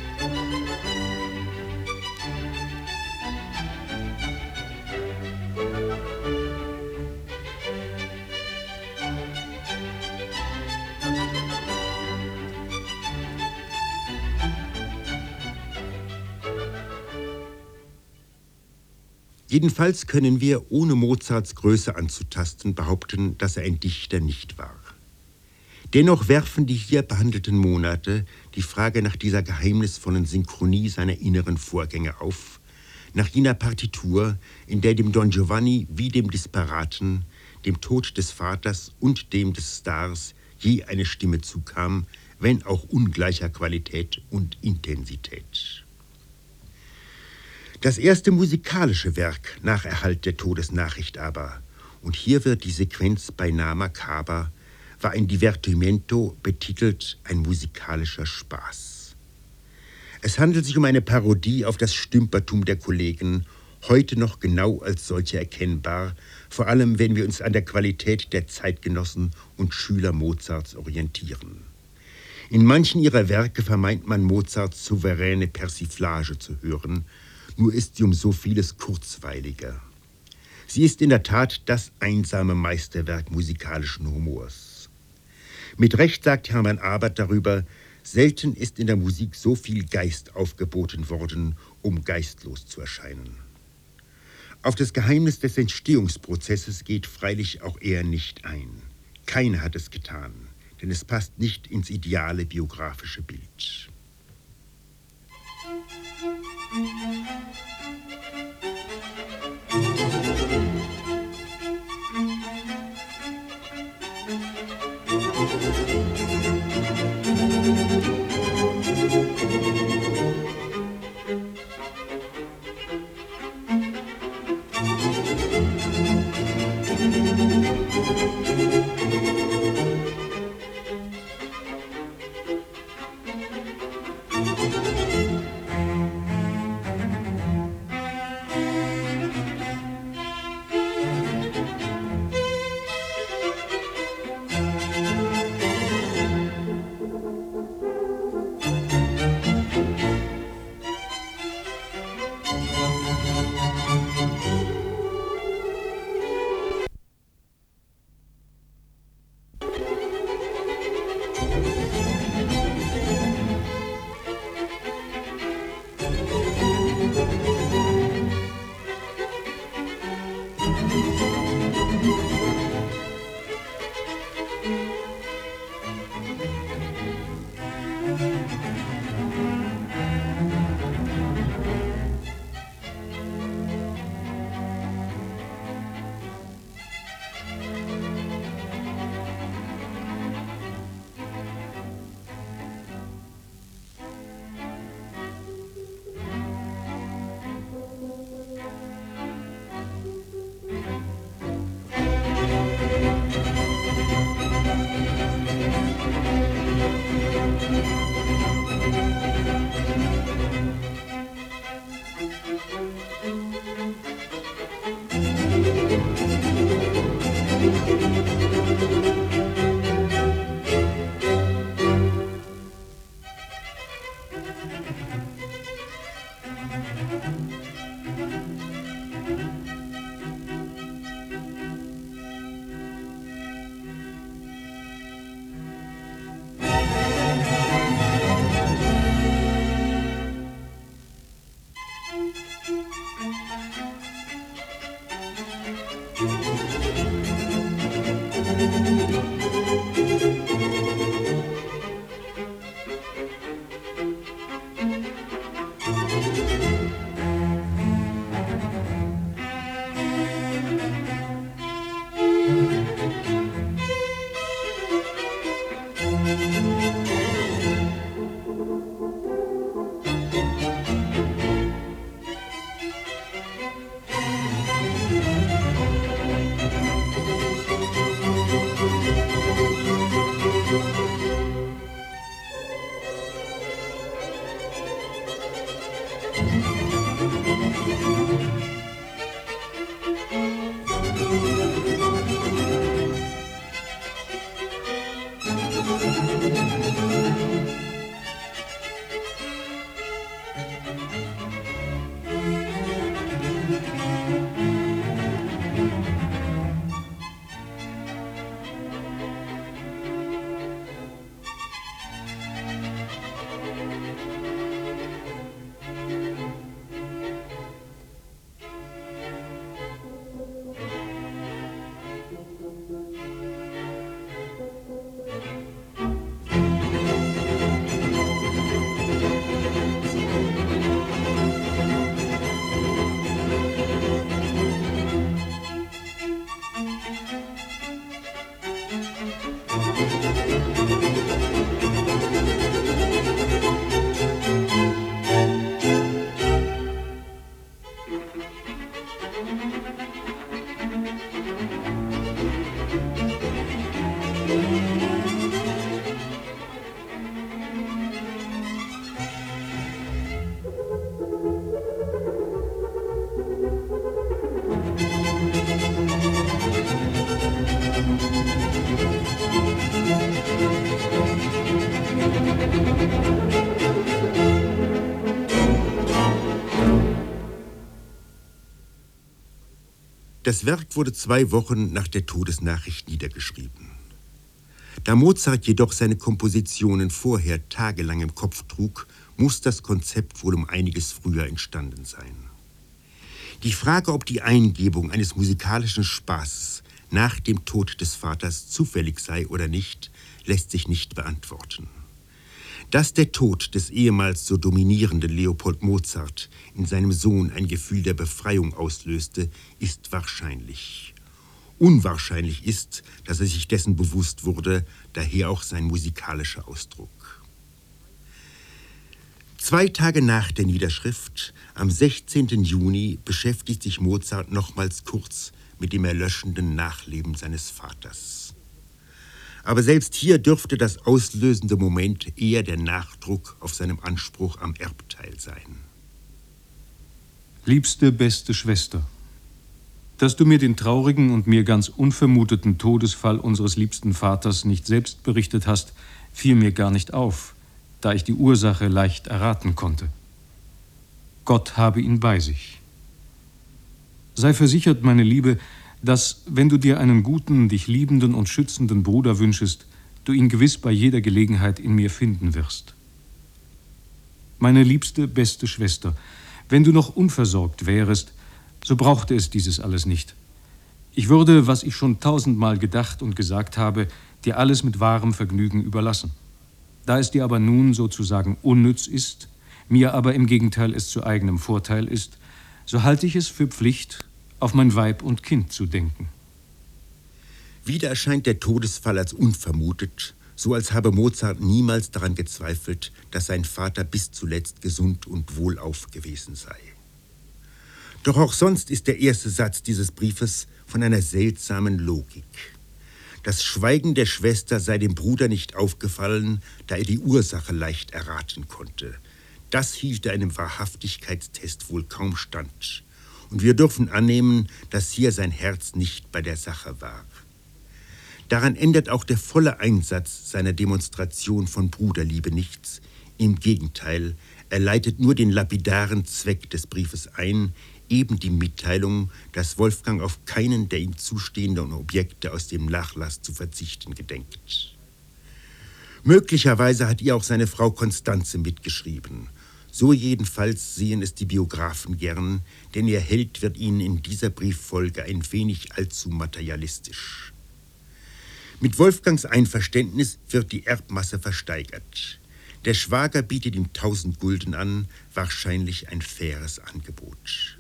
Jedenfalls können wir, ohne Mozarts Größe anzutasten, behaupten, dass er ein Dichter nicht war. Dennoch werfen die hier behandelten Monate die Frage nach dieser geheimnisvollen Synchronie seiner inneren Vorgänge auf, nach jener Partitur, in der dem Don Giovanni wie dem Disparaten, dem Tod des Vaters und dem des Stars je eine Stimme zukam, wenn auch ungleicher Qualität und Intensität. Das erste musikalische Werk nach Erhalt der Todesnachricht aber, und hier wird die Sequenz beinahe makaber, war ein Divertimento, betitelt Ein musikalischer Spaß. Es handelt sich um eine Parodie auf das Stümpertum der Kollegen, heute noch genau als solche erkennbar, vor allem wenn wir uns an der Qualität der Zeitgenossen und Schüler Mozarts orientieren. In manchen ihrer Werke vermeint man Mozarts souveräne Persiflage zu hören, nur ist sie um so vieles kurzweiliger. Sie ist in der Tat das einsame Meisterwerk musikalischen Humors. Mit Recht sagt Hermann Abert darüber, selten ist in der Musik so viel Geist aufgeboten worden, um geistlos zu erscheinen. Auf das Geheimnis des Entstehungsprozesses geht freilich auch er nicht ein. Keiner hat es getan, denn es passt nicht ins ideale biografische Bild. Das Werk wurde 2 Wochen nach der Todesnachricht niedergeschrieben. Da Mozart jedoch seine Kompositionen vorher tagelang im Kopf trug, muss das Konzept wohl um einiges früher entstanden sein. Die Frage, ob die Eingebung eines musikalischen Spaßes nach dem Tod des Vaters zufällig sei oder nicht, lässt sich nicht beantworten. Dass der Tod des ehemals so dominierenden Leopold Mozart in seinem Sohn ein Gefühl der Befreiung auslöste, ist wahrscheinlich. Unwahrscheinlich ist, dass er sich dessen bewusst wurde, daher auch sein musikalischer Ausdruck. 2 Tage nach der Niederschrift, am 16. Juni, beschäftigt sich Mozart nochmals kurz mit dem erlöschenden Nachleben seines Vaters. Aber selbst hier dürfte das auslösende Moment eher der Nachdruck auf seinem Anspruch am Erbteil sein. Liebste, beste Schwester, dass du mir den traurigen und mir ganz unvermuteten Todesfall unseres liebsten Vaters nicht selbst berichtet hast, fiel mir gar nicht auf, da ich die Ursache leicht erraten konnte. Gott habe ihn bei sich. Sei versichert, meine Liebe, dass, wenn du dir einen guten, dich liebenden und schützenden Bruder wünschest, du ihn gewiss bei jeder Gelegenheit in mir finden wirst. Meine liebste, beste Schwester, wenn du noch unversorgt wärest, so brauchte es dieses alles nicht. Ich würde, was ich schon 1000-mal gedacht und gesagt habe, dir alles mit wahrem Vergnügen überlassen. Da es dir aber nun sozusagen unnütz ist, mir aber im Gegenteil es zu eigenem Vorteil ist, so halte ich es für Pflicht, auf mein Weib und Kind zu denken. Wieder erscheint der Todesfall als unvermutet, so als habe Mozart niemals daran gezweifelt, dass sein Vater bis zuletzt gesund und wohlauf gewesen sei. Doch auch sonst ist der erste Satz dieses Briefes von einer seltsamen Logik. Das Schweigen der Schwester sei dem Bruder nicht aufgefallen, da er die Ursache leicht erraten konnte. Das hielt einem Wahrhaftigkeitstest wohl kaum stand. Und wir dürfen annehmen, dass hier sein Herz nicht bei der Sache war. Daran ändert auch der volle Einsatz seiner Demonstration von Bruderliebe nichts. Im Gegenteil, er leitet nur den lapidaren Zweck des Briefes ein, eben die Mitteilung, dass Wolfgang auf keinen der ihm zustehenden Objekte aus dem Nachlass zu verzichten gedenkt. Möglicherweise hat ihr auch seine Frau Constanze mitgeschrieben. So jedenfalls sehen es die Biografen gern, denn ihr Held wird ihnen in dieser Brieffolge ein wenig allzu materialistisch. Mit Wolfgangs Einverständnis wird die Erbmasse versteigert. Der Schwager bietet ihm 1000 Gulden an, wahrscheinlich ein faires Angebot.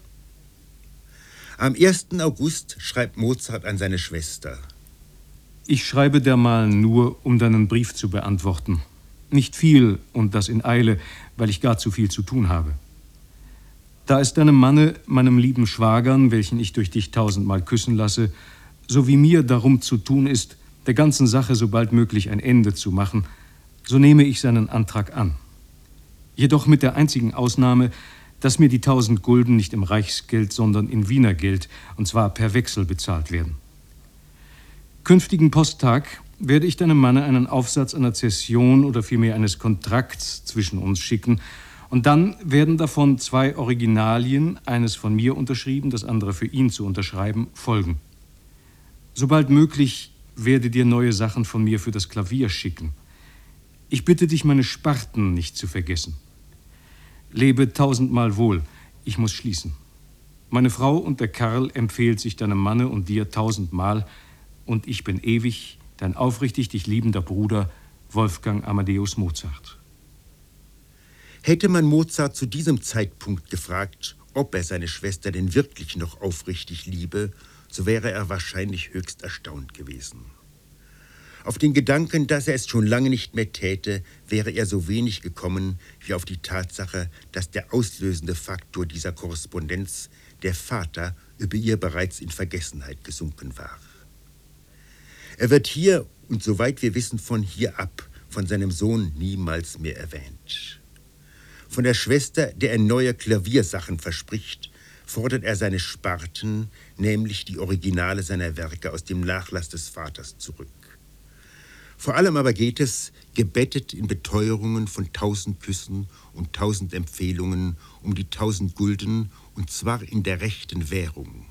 Am 1. August schreibt Mozart an seine Schwester. Ich schreibe dermalen nur, um deinen Brief zu beantworten. Nicht viel und das in Eile, weil ich gar zu viel zu tun habe. Da es deinem Manne, meinem lieben Schwagern, welchen ich durch dich 1000-mal küssen lasse, so wie mir darum zu tun ist, der ganzen Sache so bald möglich ein Ende zu machen, so nehme ich seinen Antrag an. Jedoch mit der einzigen Ausnahme, dass mir die 1000 Gulden nicht im Reichsgeld, sondern in Wiener Geld, und zwar per Wechsel bezahlt werden. Künftigen Posttag werde ich deinem Manne einen Aufsatz einer Zession oder vielmehr eines Kontrakts zwischen uns schicken, und dann werden davon 2 Originalien, eines von mir unterschrieben, das andere für ihn zu unterschreiben, folgen. Sobald möglich werde dir neue Sachen von mir für das Klavier schicken. Ich bitte dich, meine Sparten nicht zu vergessen. Lebe 1000-mal wohl, ich muss schließen. Meine Frau und der Karl empfehlt sich deinem Manne und dir 1000-mal, und ich bin ewig dein aufrichtig dich liebender Bruder Wolfgang Amadeus Mozart. Hätte man Mozart zu diesem Zeitpunkt gefragt, ob er seine Schwester denn wirklich noch aufrichtig liebe, so wäre er wahrscheinlich höchst erstaunt gewesen. Auf den Gedanken, dass er es schon lange nicht mehr täte, wäre er so wenig gekommen wie auf die Tatsache, dass der auslösende Faktor dieser Korrespondenz, der Vater, über ihr bereits in Vergessenheit gesunken war. Er wird hier, und soweit wir wissen von hier ab, von seinem Sohn niemals mehr erwähnt. Von der Schwester, der er neue Klaviersachen verspricht, fordert er seine Sparten, nämlich die Originale seiner Werke aus dem Nachlass des Vaters, zurück. Vor allem aber geht es, gebettet in Beteuerungen von 1000 Küssen und 1000 Empfehlungen, um die 1000 Gulden, und zwar in der rechten Währung.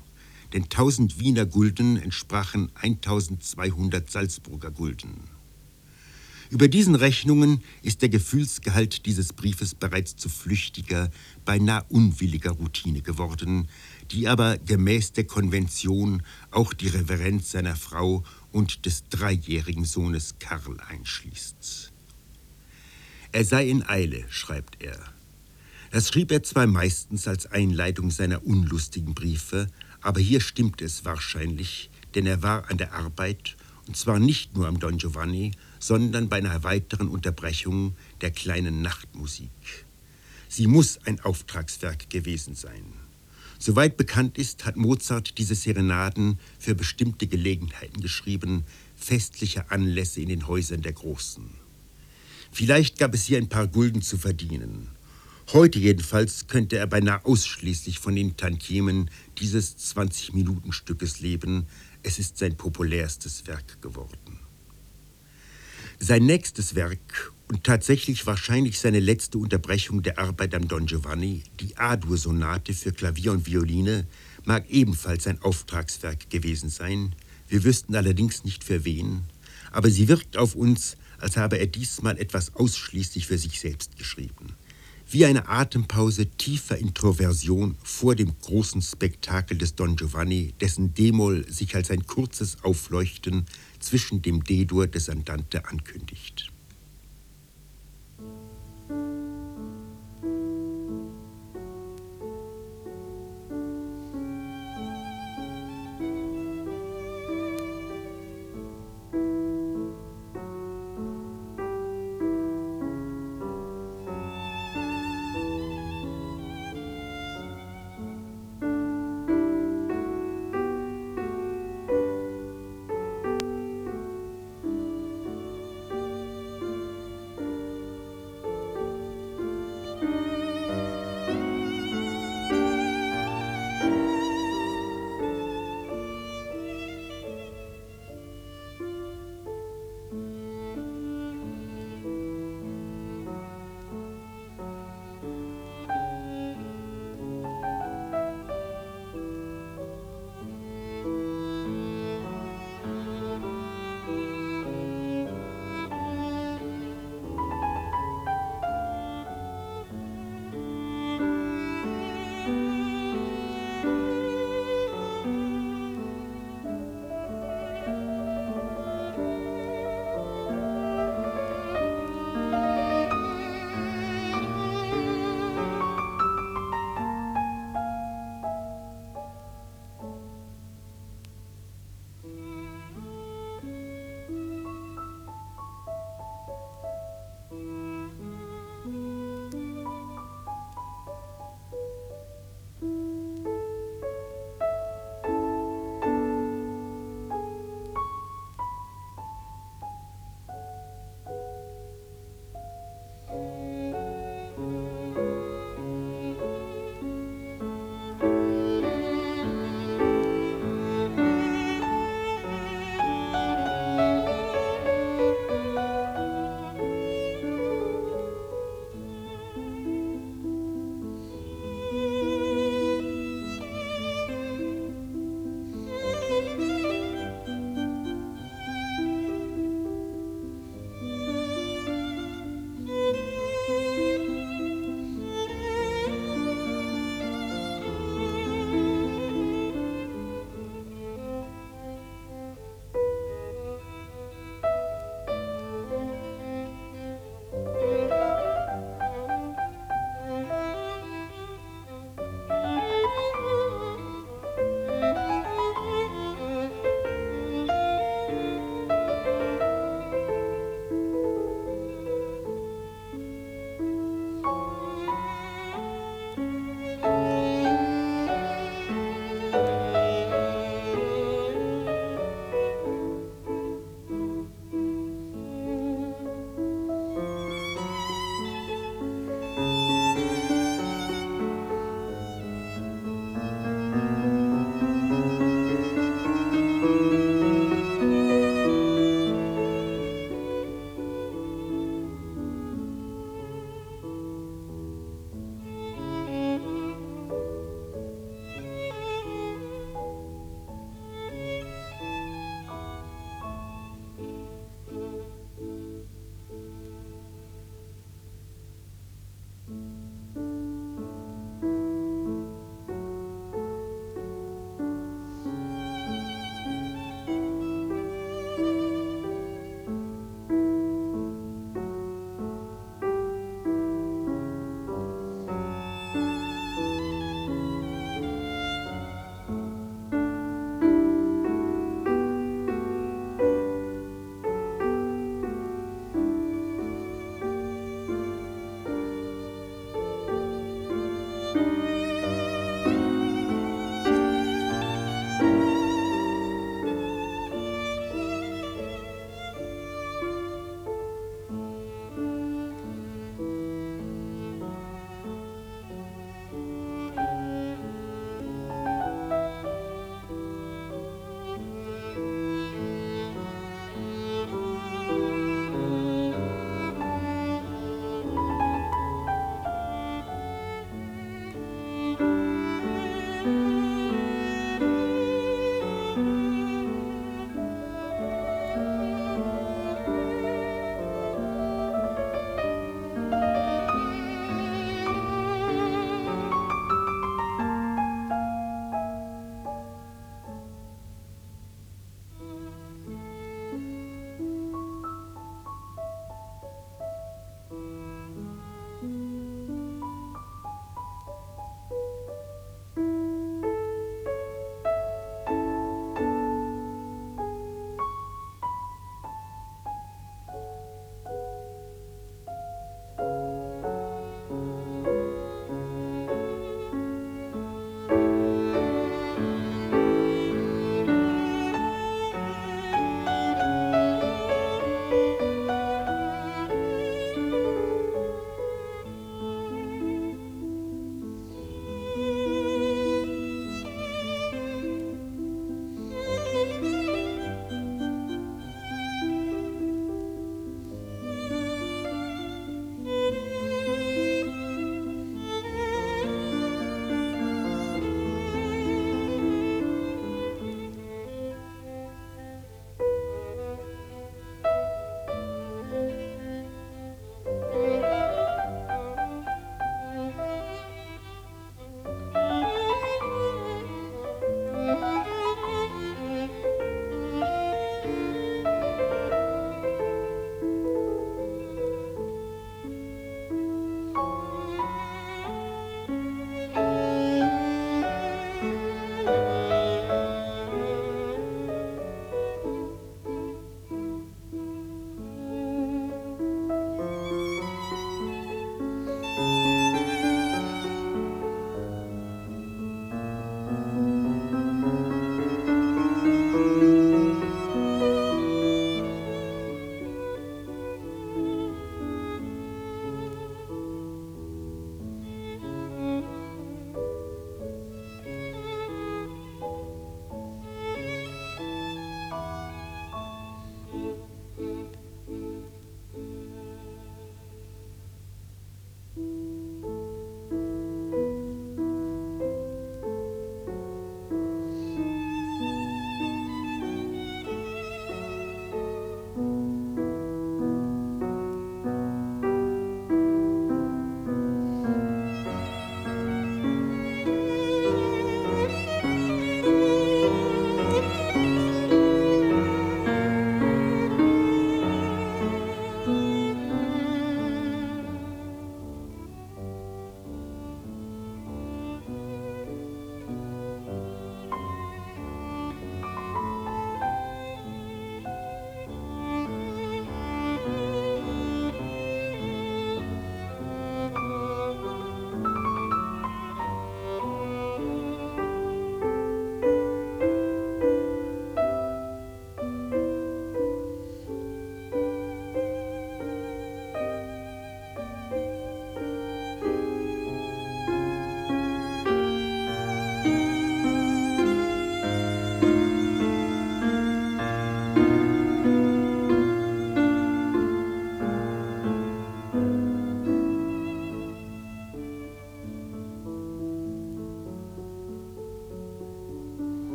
denn 1000 Wiener Gulden entsprachen 1200 Salzburger Gulden. Über diesen Rechnungen ist der Gefühlsgehalt dieses Briefes bereits zu flüchtiger, beinahe unwilliger Routine geworden, die aber gemäß der Konvention auch die Reverenz seiner Frau und des 3-jährigen Sohnes Karl einschließt. Er sei in Eile, schreibt er. Das schrieb er zwar meistens als Einleitung seiner unlustigen Briefe, aber hier stimmt es wahrscheinlich, denn er war an der Arbeit, und zwar nicht nur am Don Giovanni, sondern bei einer weiteren Unterbrechung der kleinen Nachtmusik. Sie muss ein Auftragswerk gewesen sein. Soweit bekannt ist, hat Mozart diese Serenaden für bestimmte Gelegenheiten geschrieben, festliche Anlässe in den Häusern der Großen. Vielleicht gab es hier ein paar Gulden zu verdienen. Heute jedenfalls könnte er beinahe ausschließlich von den Tantiemen dieses 20-Minuten-Stückes leben. Es ist sein populärstes Werk geworden. Sein nächstes Werk und tatsächlich wahrscheinlich seine letzte Unterbrechung der Arbeit am Don Giovanni, die A-Dur-Sonate für Klavier und Violine, mag ebenfalls ein Auftragswerk gewesen sein. Wir wüssten allerdings nicht für wen, aber sie wirkt auf uns, als habe er diesmal etwas ausschließlich für sich selbst geschrieben. Wie eine Atempause tiefer Introversion vor dem großen Spektakel des Don Giovanni, dessen D-Moll sich als ein kurzes Aufleuchten zwischen dem D-Dur des Andante ankündigt.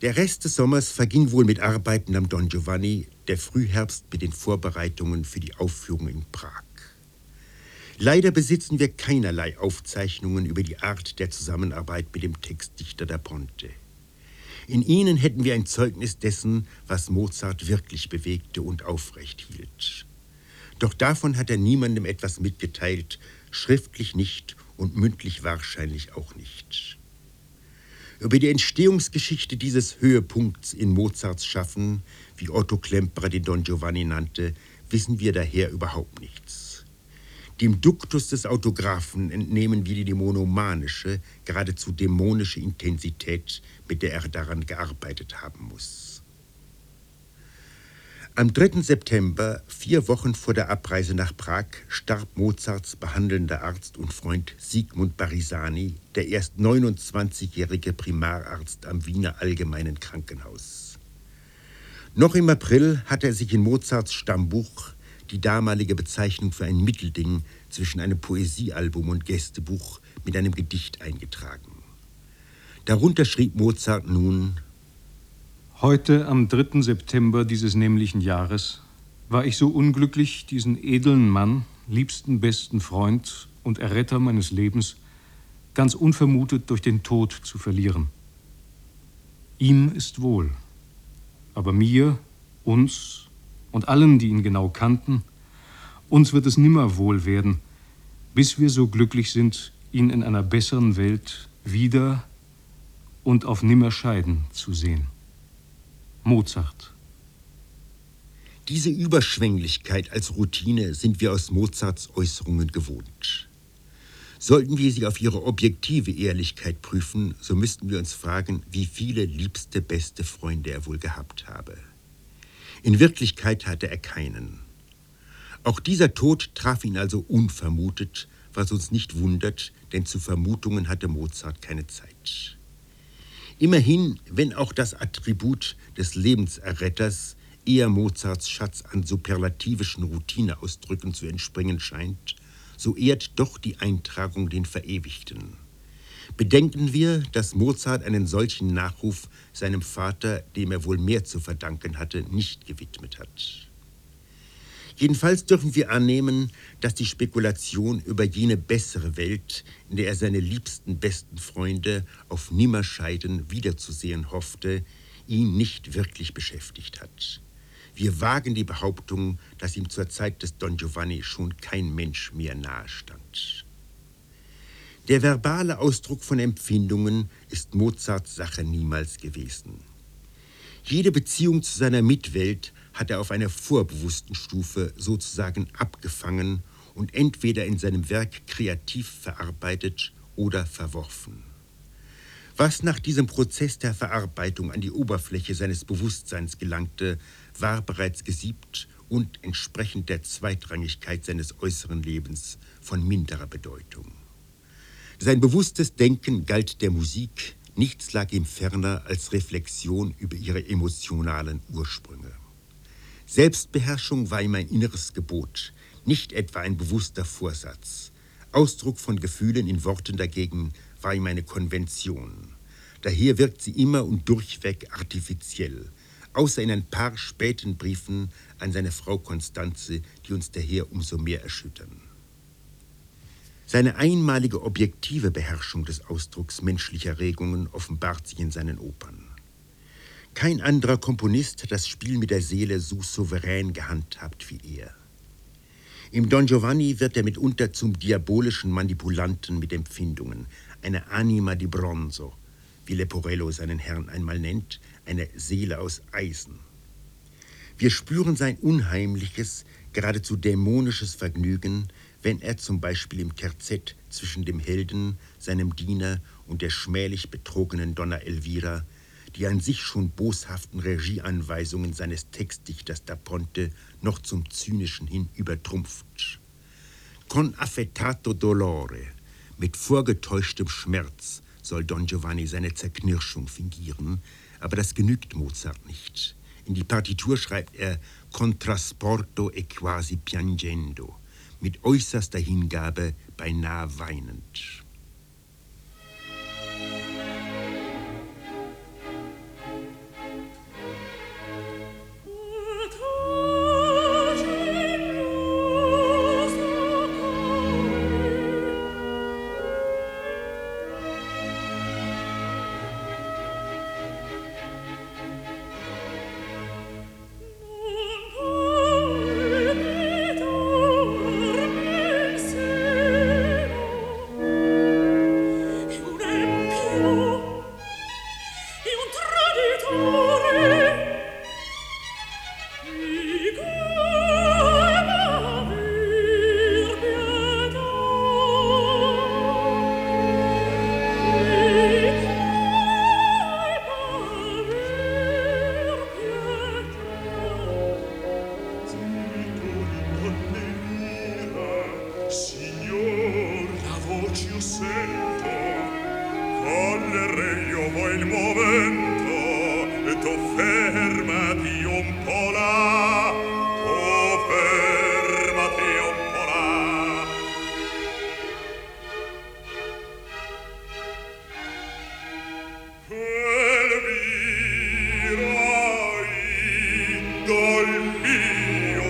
Der Rest des Sommers verging wohl mit Arbeiten am Don Giovanni, der Frühherbst mit den Vorbereitungen für die Aufführung in Prag. Leider besitzen wir keinerlei Aufzeichnungen über die Art der Zusammenarbeit mit dem Textdichter da Ponte. In ihnen hätten wir ein Zeugnis dessen, was Mozart wirklich bewegte und aufrecht hielt. Doch davon hat er niemandem etwas mitgeteilt, schriftlich nicht und mündlich wahrscheinlich auch nicht. Über die Entstehungsgeschichte dieses Höhepunkts in Mozarts Schaffen, wie Otto Klemperer den Don Giovanni nannte, wissen wir daher überhaupt nichts. Dem Duktus des Autographen entnehmen wir die monomanische, geradezu dämonische Intensität, mit der er daran gearbeitet haben muss. Am 3. September, 4 Wochen vor der Abreise nach Prag, starb Mozarts behandelnder Arzt und Freund Sigmund Barisani, der erst 29-jährige Primararzt am Wiener Allgemeinen Krankenhaus. Noch im April hat er sich in Mozarts Stammbuch, die damalige Bezeichnung für ein Mittelding zwischen einem Poesiealbum und Gästebuch, mit einem Gedicht eingetragen. Darunter schrieb Mozart nun: Heute, am 3. September dieses nämlichen Jahres, war ich so unglücklich, diesen edlen Mann, liebsten besten Freund und Erretter meines Lebens, ganz unvermutet durch den Tod zu verlieren. Ihm ist wohl, aber mir, uns und allen, die ihn genau kannten, uns wird es nimmer wohl werden, bis wir so glücklich sind, ihn in einer besseren Welt wieder und auf Nimmerscheiden zu sehen. Mozart. Diese Überschwänglichkeit als Routine sind wir aus Mozarts Äußerungen gewohnt. Sollten wir sie auf ihre objektive Ehrlichkeit prüfen, so müssten wir uns fragen, wie viele liebste, beste Freunde er wohl gehabt habe. In Wirklichkeit hatte er keinen. Auch dieser Tod traf ihn also unvermutet, was uns nicht wundert, denn zu Vermutungen hatte Mozart keine Zeit. Immerhin, wenn auch das Attribut des Lebenserretters eher Mozarts Schatz an superlativischen Routineausdrücken zu entspringen scheint, so ehrt doch die Eintragung den Verewigten. Bedenken wir, dass Mozart einen solchen Nachruf seinem Vater, dem er wohl mehr zu verdanken hatte, nicht gewidmet hat. Jedenfalls dürfen wir annehmen, dass die Spekulation über jene bessere Welt, in der er seine liebsten, besten Freunde auf Nimmerscheiden wiederzusehen hoffte, ihn nicht wirklich beschäftigt hat. Wir wagen die Behauptung, dass ihm zur Zeit des Don Giovanni schon kein Mensch mehr nahestand. Der verbale Ausdruck von Empfindungen ist Mozarts Sache niemals gewesen. Jede Beziehung zu seiner Mitwelt hat er auf einer vorbewussten Stufe sozusagen abgefangen und entweder in seinem Werk kreativ verarbeitet oder verworfen. Was nach diesem Prozess der Verarbeitung an die Oberfläche seines Bewusstseins gelangte, war bereits gesiebt und entsprechend der Zweitrangigkeit seines äußeren Lebens von minderer Bedeutung. Sein bewusstes Denken galt der Musik, nichts lag ihm ferner als Reflexion über ihre emotionalen Ursprünge. Selbstbeherrschung war ihm ein inneres Gebot, nicht etwa ein bewusster Vorsatz. Ausdruck von Gefühlen in Worten dagegen war ihm eine Konvention. Daher wirkt sie immer und durchweg artifiziell, außer in ein paar späten Briefen an seine Frau Constanze, die uns daher umso mehr erschüttern. Seine einmalige objektive Beherrschung des Ausdrucks menschlicher Regungen offenbart sich in seinen Opern. Kein anderer Komponist hat das Spiel mit der Seele so souverän gehandhabt wie er. Im Don Giovanni wird er mitunter zum diabolischen Manipulanten mit Empfindungen, eine Anima di Bronzo, wie Leporello seinen Herrn einmal nennt, eine Seele aus Eisen. Wir spüren sein unheimliches, geradezu dämonisches Vergnügen, wenn er zum Beispiel im Terzett zwischen dem Helden, seinem Diener und der schmählich betrogenen Donna Elvira die an sich schon boshaften Regieanweisungen seines Textdichters da Ponte noch zum Zynischen hin übertrumpft. Con affettato dolore, mit vorgetäuschtem Schmerz, soll Don Giovanni seine Zerknirschung fingieren, aber das genügt Mozart nicht. In die Partitur schreibt er con trasporto e quasi piangendo, mit äußerster Hingabe, beinahe weinend. correre io ho il momento, tu fermati un po' là, tu fermati un po' là. Elvira, idol mio,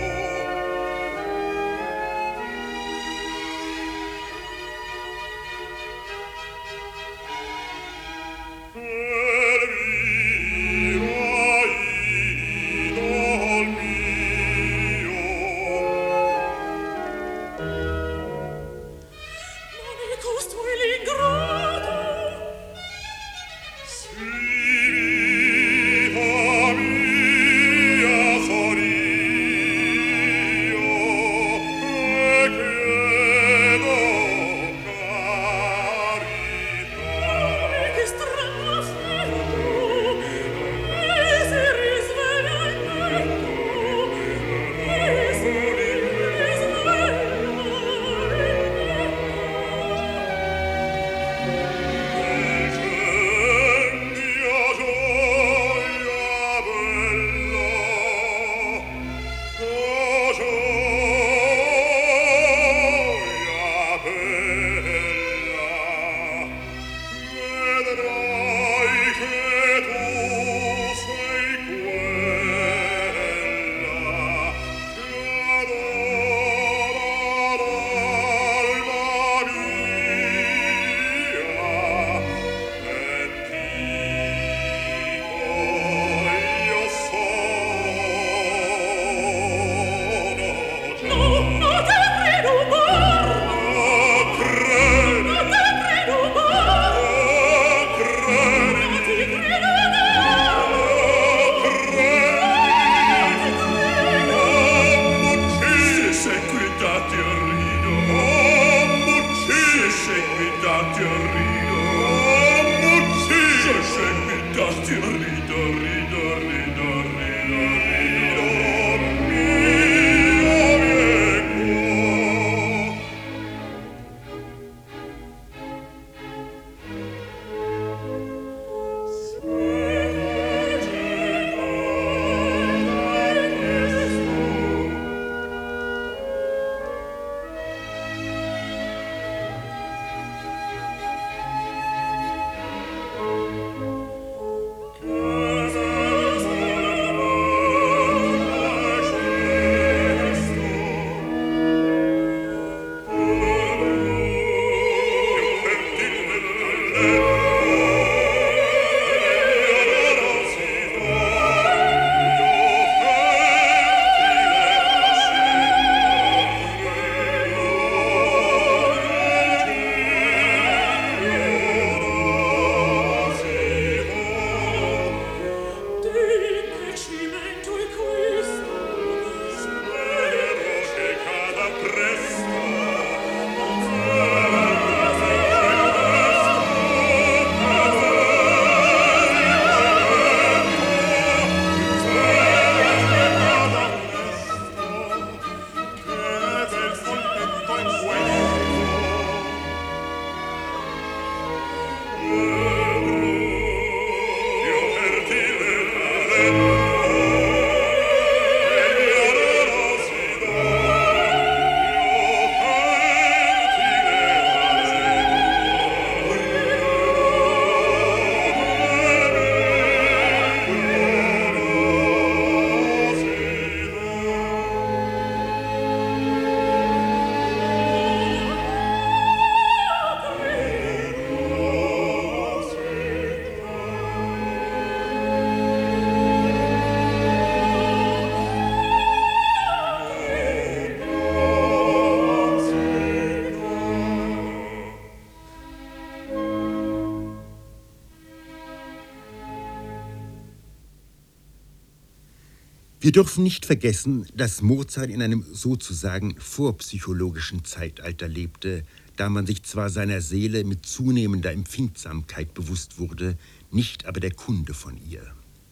Wir dürfen nicht vergessen, dass Mozart in einem sozusagen vorpsychologischen Zeitalter lebte, da man sich zwar seiner Seele mit zunehmender Empfindsamkeit bewusst wurde, nicht aber der Kunde von ihr.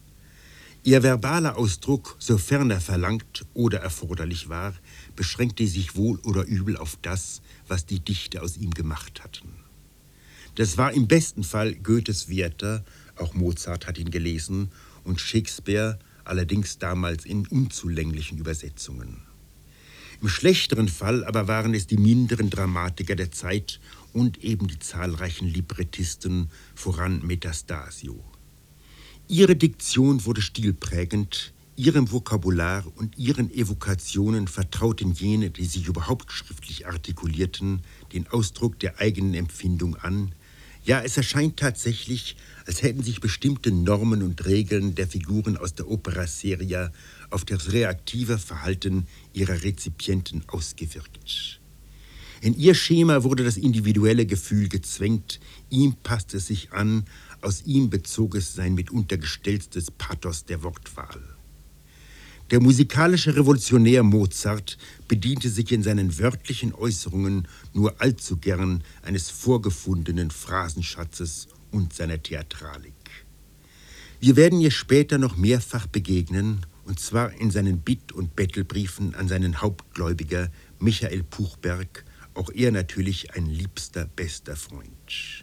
Ihr verbaler Ausdruck, sofern er verlangt oder erforderlich war, beschränkte sich wohl oder übel auf das, was die Dichter aus ihm gemacht hatten. Das war im besten Fall Goethes Werther, auch Mozart hat ihn gelesen, und Shakespeare, allerdings damals in unzulänglichen Übersetzungen. Im schlechteren Fall aber waren es die minderen Dramatiker der Zeit und eben die zahlreichen Librettisten, voran Metastasio. Ihre Diktion wurde stilprägend, ihrem Vokabular und ihren Evokationen vertrauten jene, die sich überhaupt schriftlich artikulierten, den Ausdruck der eigenen Empfindung an. Ja, es erscheint tatsächlich, als hätten sich bestimmte Normen und Regeln der Figuren aus der Opera seria auf das reaktive Verhalten ihrer Rezipienten ausgewirkt. In ihr Schema wurde das individuelle Gefühl gezwängt, ihm passte es sich an, aus ihm bezog es sein mitunter gestellstes Pathos der Wortwahl. Der musikalische Revolutionär Mozart bediente sich in seinen wörtlichen Äußerungen nur allzu gern eines vorgefundenen Phrasenschatzes und seiner Theatralik. Wir werden ihr später noch mehrfach begegnen, und zwar in seinen Bitt- und Bettelbriefen an seinen Hauptgläubiger Michael Puchberg, auch er natürlich ein liebster, bester Freund.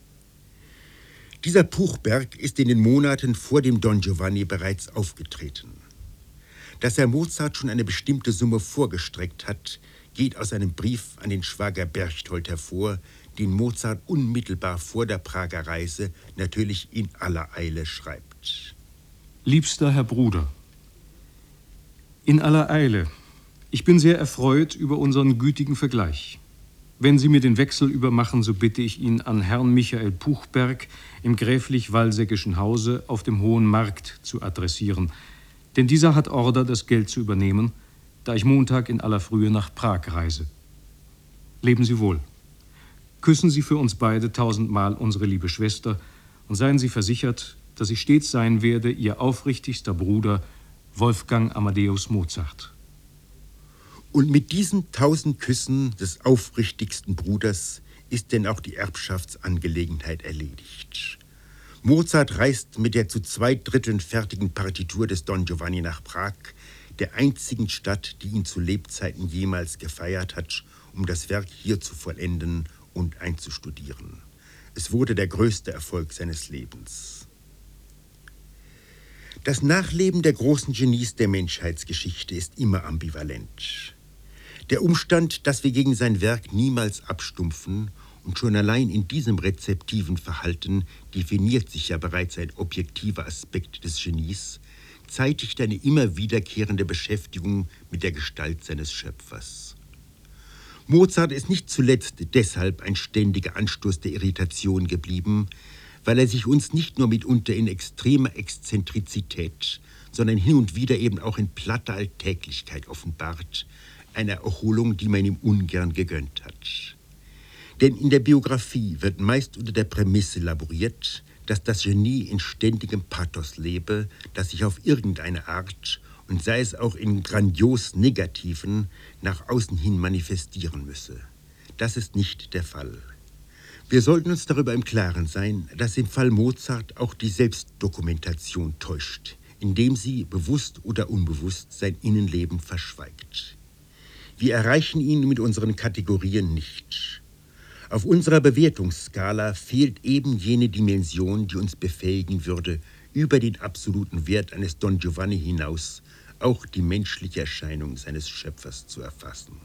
Dieser Puchberg ist in den Monaten vor dem Don Giovanni bereits aufgetreten. Dass er Mozart schon eine bestimmte Summe vorgestreckt hat, geht aus einem Brief an den Schwager Berchtold hervor, den Mozart unmittelbar vor der Prager Reise natürlich in aller Eile schreibt. Liebster Herr Bruder, in aller Eile. Ich bin sehr erfreut über unseren gütigen Vergleich. Wenn Sie mir den Wechsel übermachen, so bitte ich ihn an Herrn Michael Puchberg im gräflich-walsäckischen Hause auf dem Hohen Markt zu adressieren, denn dieser hat Order, das Geld zu übernehmen, da ich Montag in aller Frühe nach Prag reise. Leben Sie wohl. Küssen Sie für uns beide 1000-mal unsere liebe Schwester und seien Sie versichert, dass ich stets sein werde, Ihr aufrichtigster Bruder Wolfgang Amadeus Mozart. Und mit diesen 1000 Küssen des aufrichtigsten Bruders ist denn auch die Erbschaftsangelegenheit erledigt. Mozart reist mit der zu 2/3 fertigen Partitur des Don Giovanni nach Prag, der einzigen Stadt, die ihn zu Lebzeiten jemals gefeiert hat, um das Werk hier zu vollenden und einzustudieren. Es wurde der größte Erfolg seines Lebens. Das Nachleben der großen Genies der Menschheitsgeschichte ist immer ambivalent. Der Umstand, dass wir gegen sein Werk niemals abstumpfen und schon allein in diesem rezeptiven Verhalten definiert sich ja bereits ein objektiver Aspekt des Genies, zeitigt eine immer wiederkehrende Beschäftigung mit der Gestalt seines Schöpfers. Mozart ist nicht zuletzt deshalb ein ständiger Anstoß der Irritation geblieben, weil er sich uns nicht nur mitunter in extremer Exzentrizität, sondern hin und wieder eben auch in platter Alltäglichkeit offenbart, eine Erholung, die man ihm ungern gegönnt hat. Denn in der Biografie wird meist unter der Prämisse laboriert, dass das Genie in ständigem Pathos lebe, das sich auf irgendeine Art, und sei es auch in grandios Negativen, nach außen hin manifestieren müsse. Das ist nicht der Fall. Wir sollten uns darüber im Klaren sein, dass im Fall Mozart auch die Selbstdokumentation täuscht, indem sie, bewusst oder unbewusst, sein Innenleben verschweigt. Wir erreichen ihn mit unseren Kategorien nicht. Auf unserer Bewertungsskala fehlt eben jene Dimension, die uns befähigen würde, über den absoluten Wert eines Don Giovanni hinaus auch die menschliche Erscheinung seines Schöpfers zu erfassen.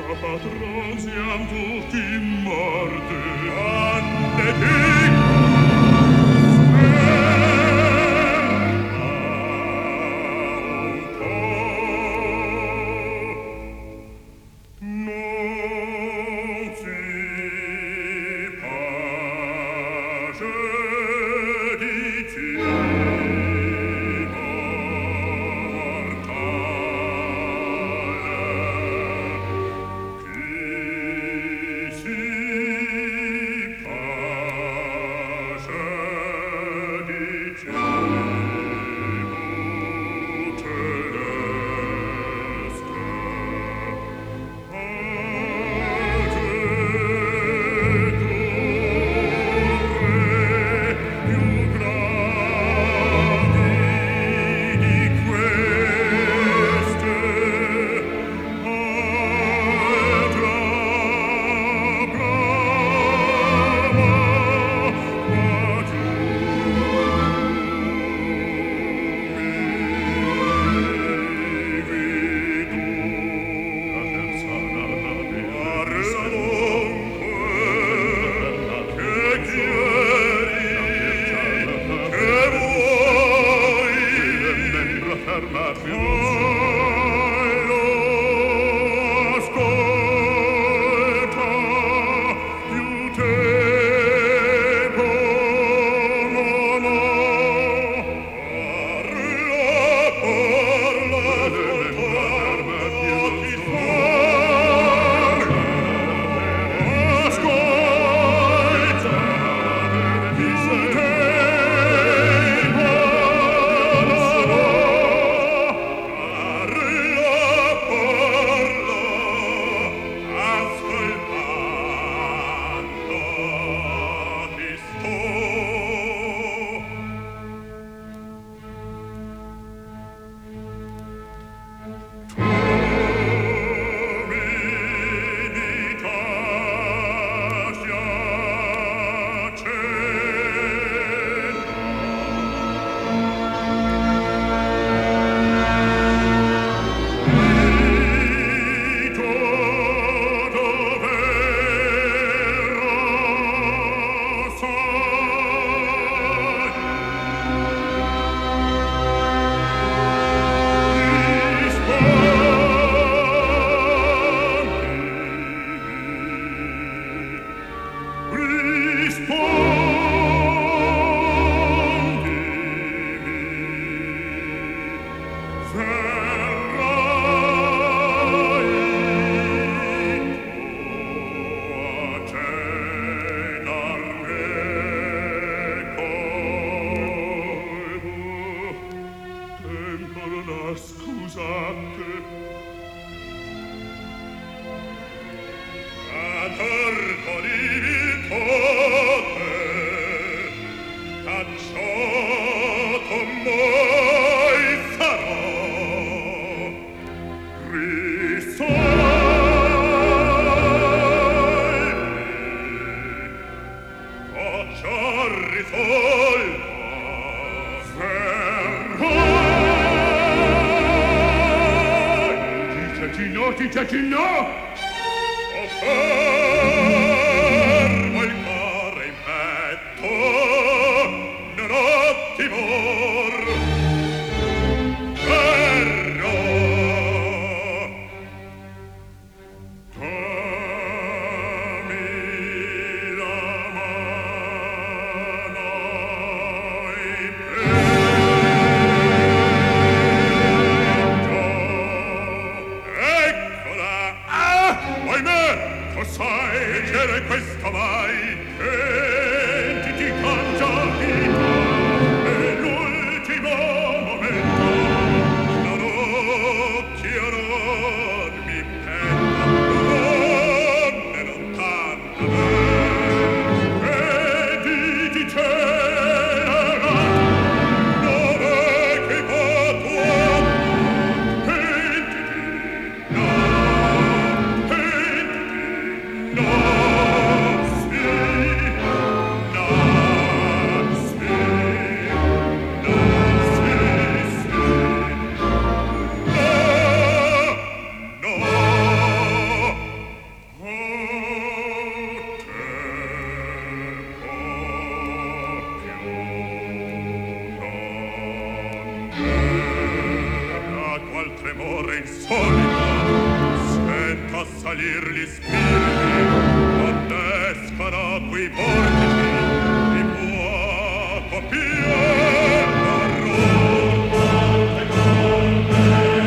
Patron, siam tutti morti. Anneti! tremore insolita, senta salir gli spiriti, non escano quei vortici, di fuoco pieno rotte colpe.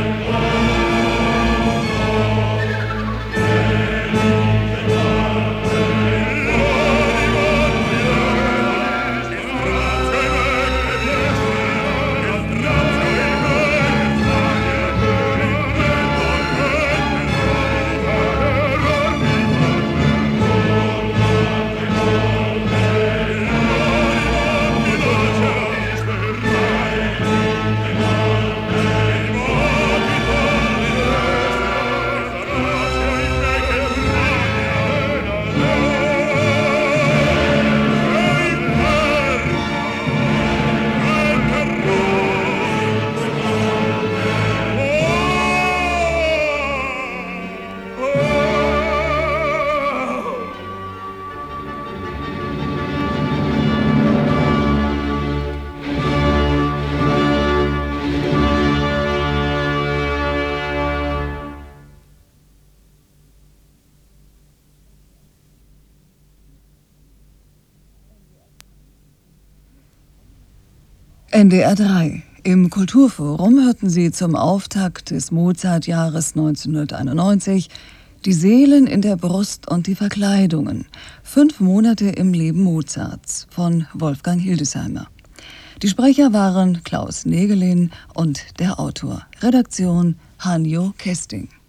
NDR 3. Im Kulturforum hörten Sie zum Auftakt des Mozart-Jahres 1991 Die Seelen in der Brust und die Verkleidungen. 5 Monate im Leben Mozarts von Wolfgang Hildesheimer. Die Sprecher waren Klaus Nägelin und der Autor. Redaktion Hanjo Kesting.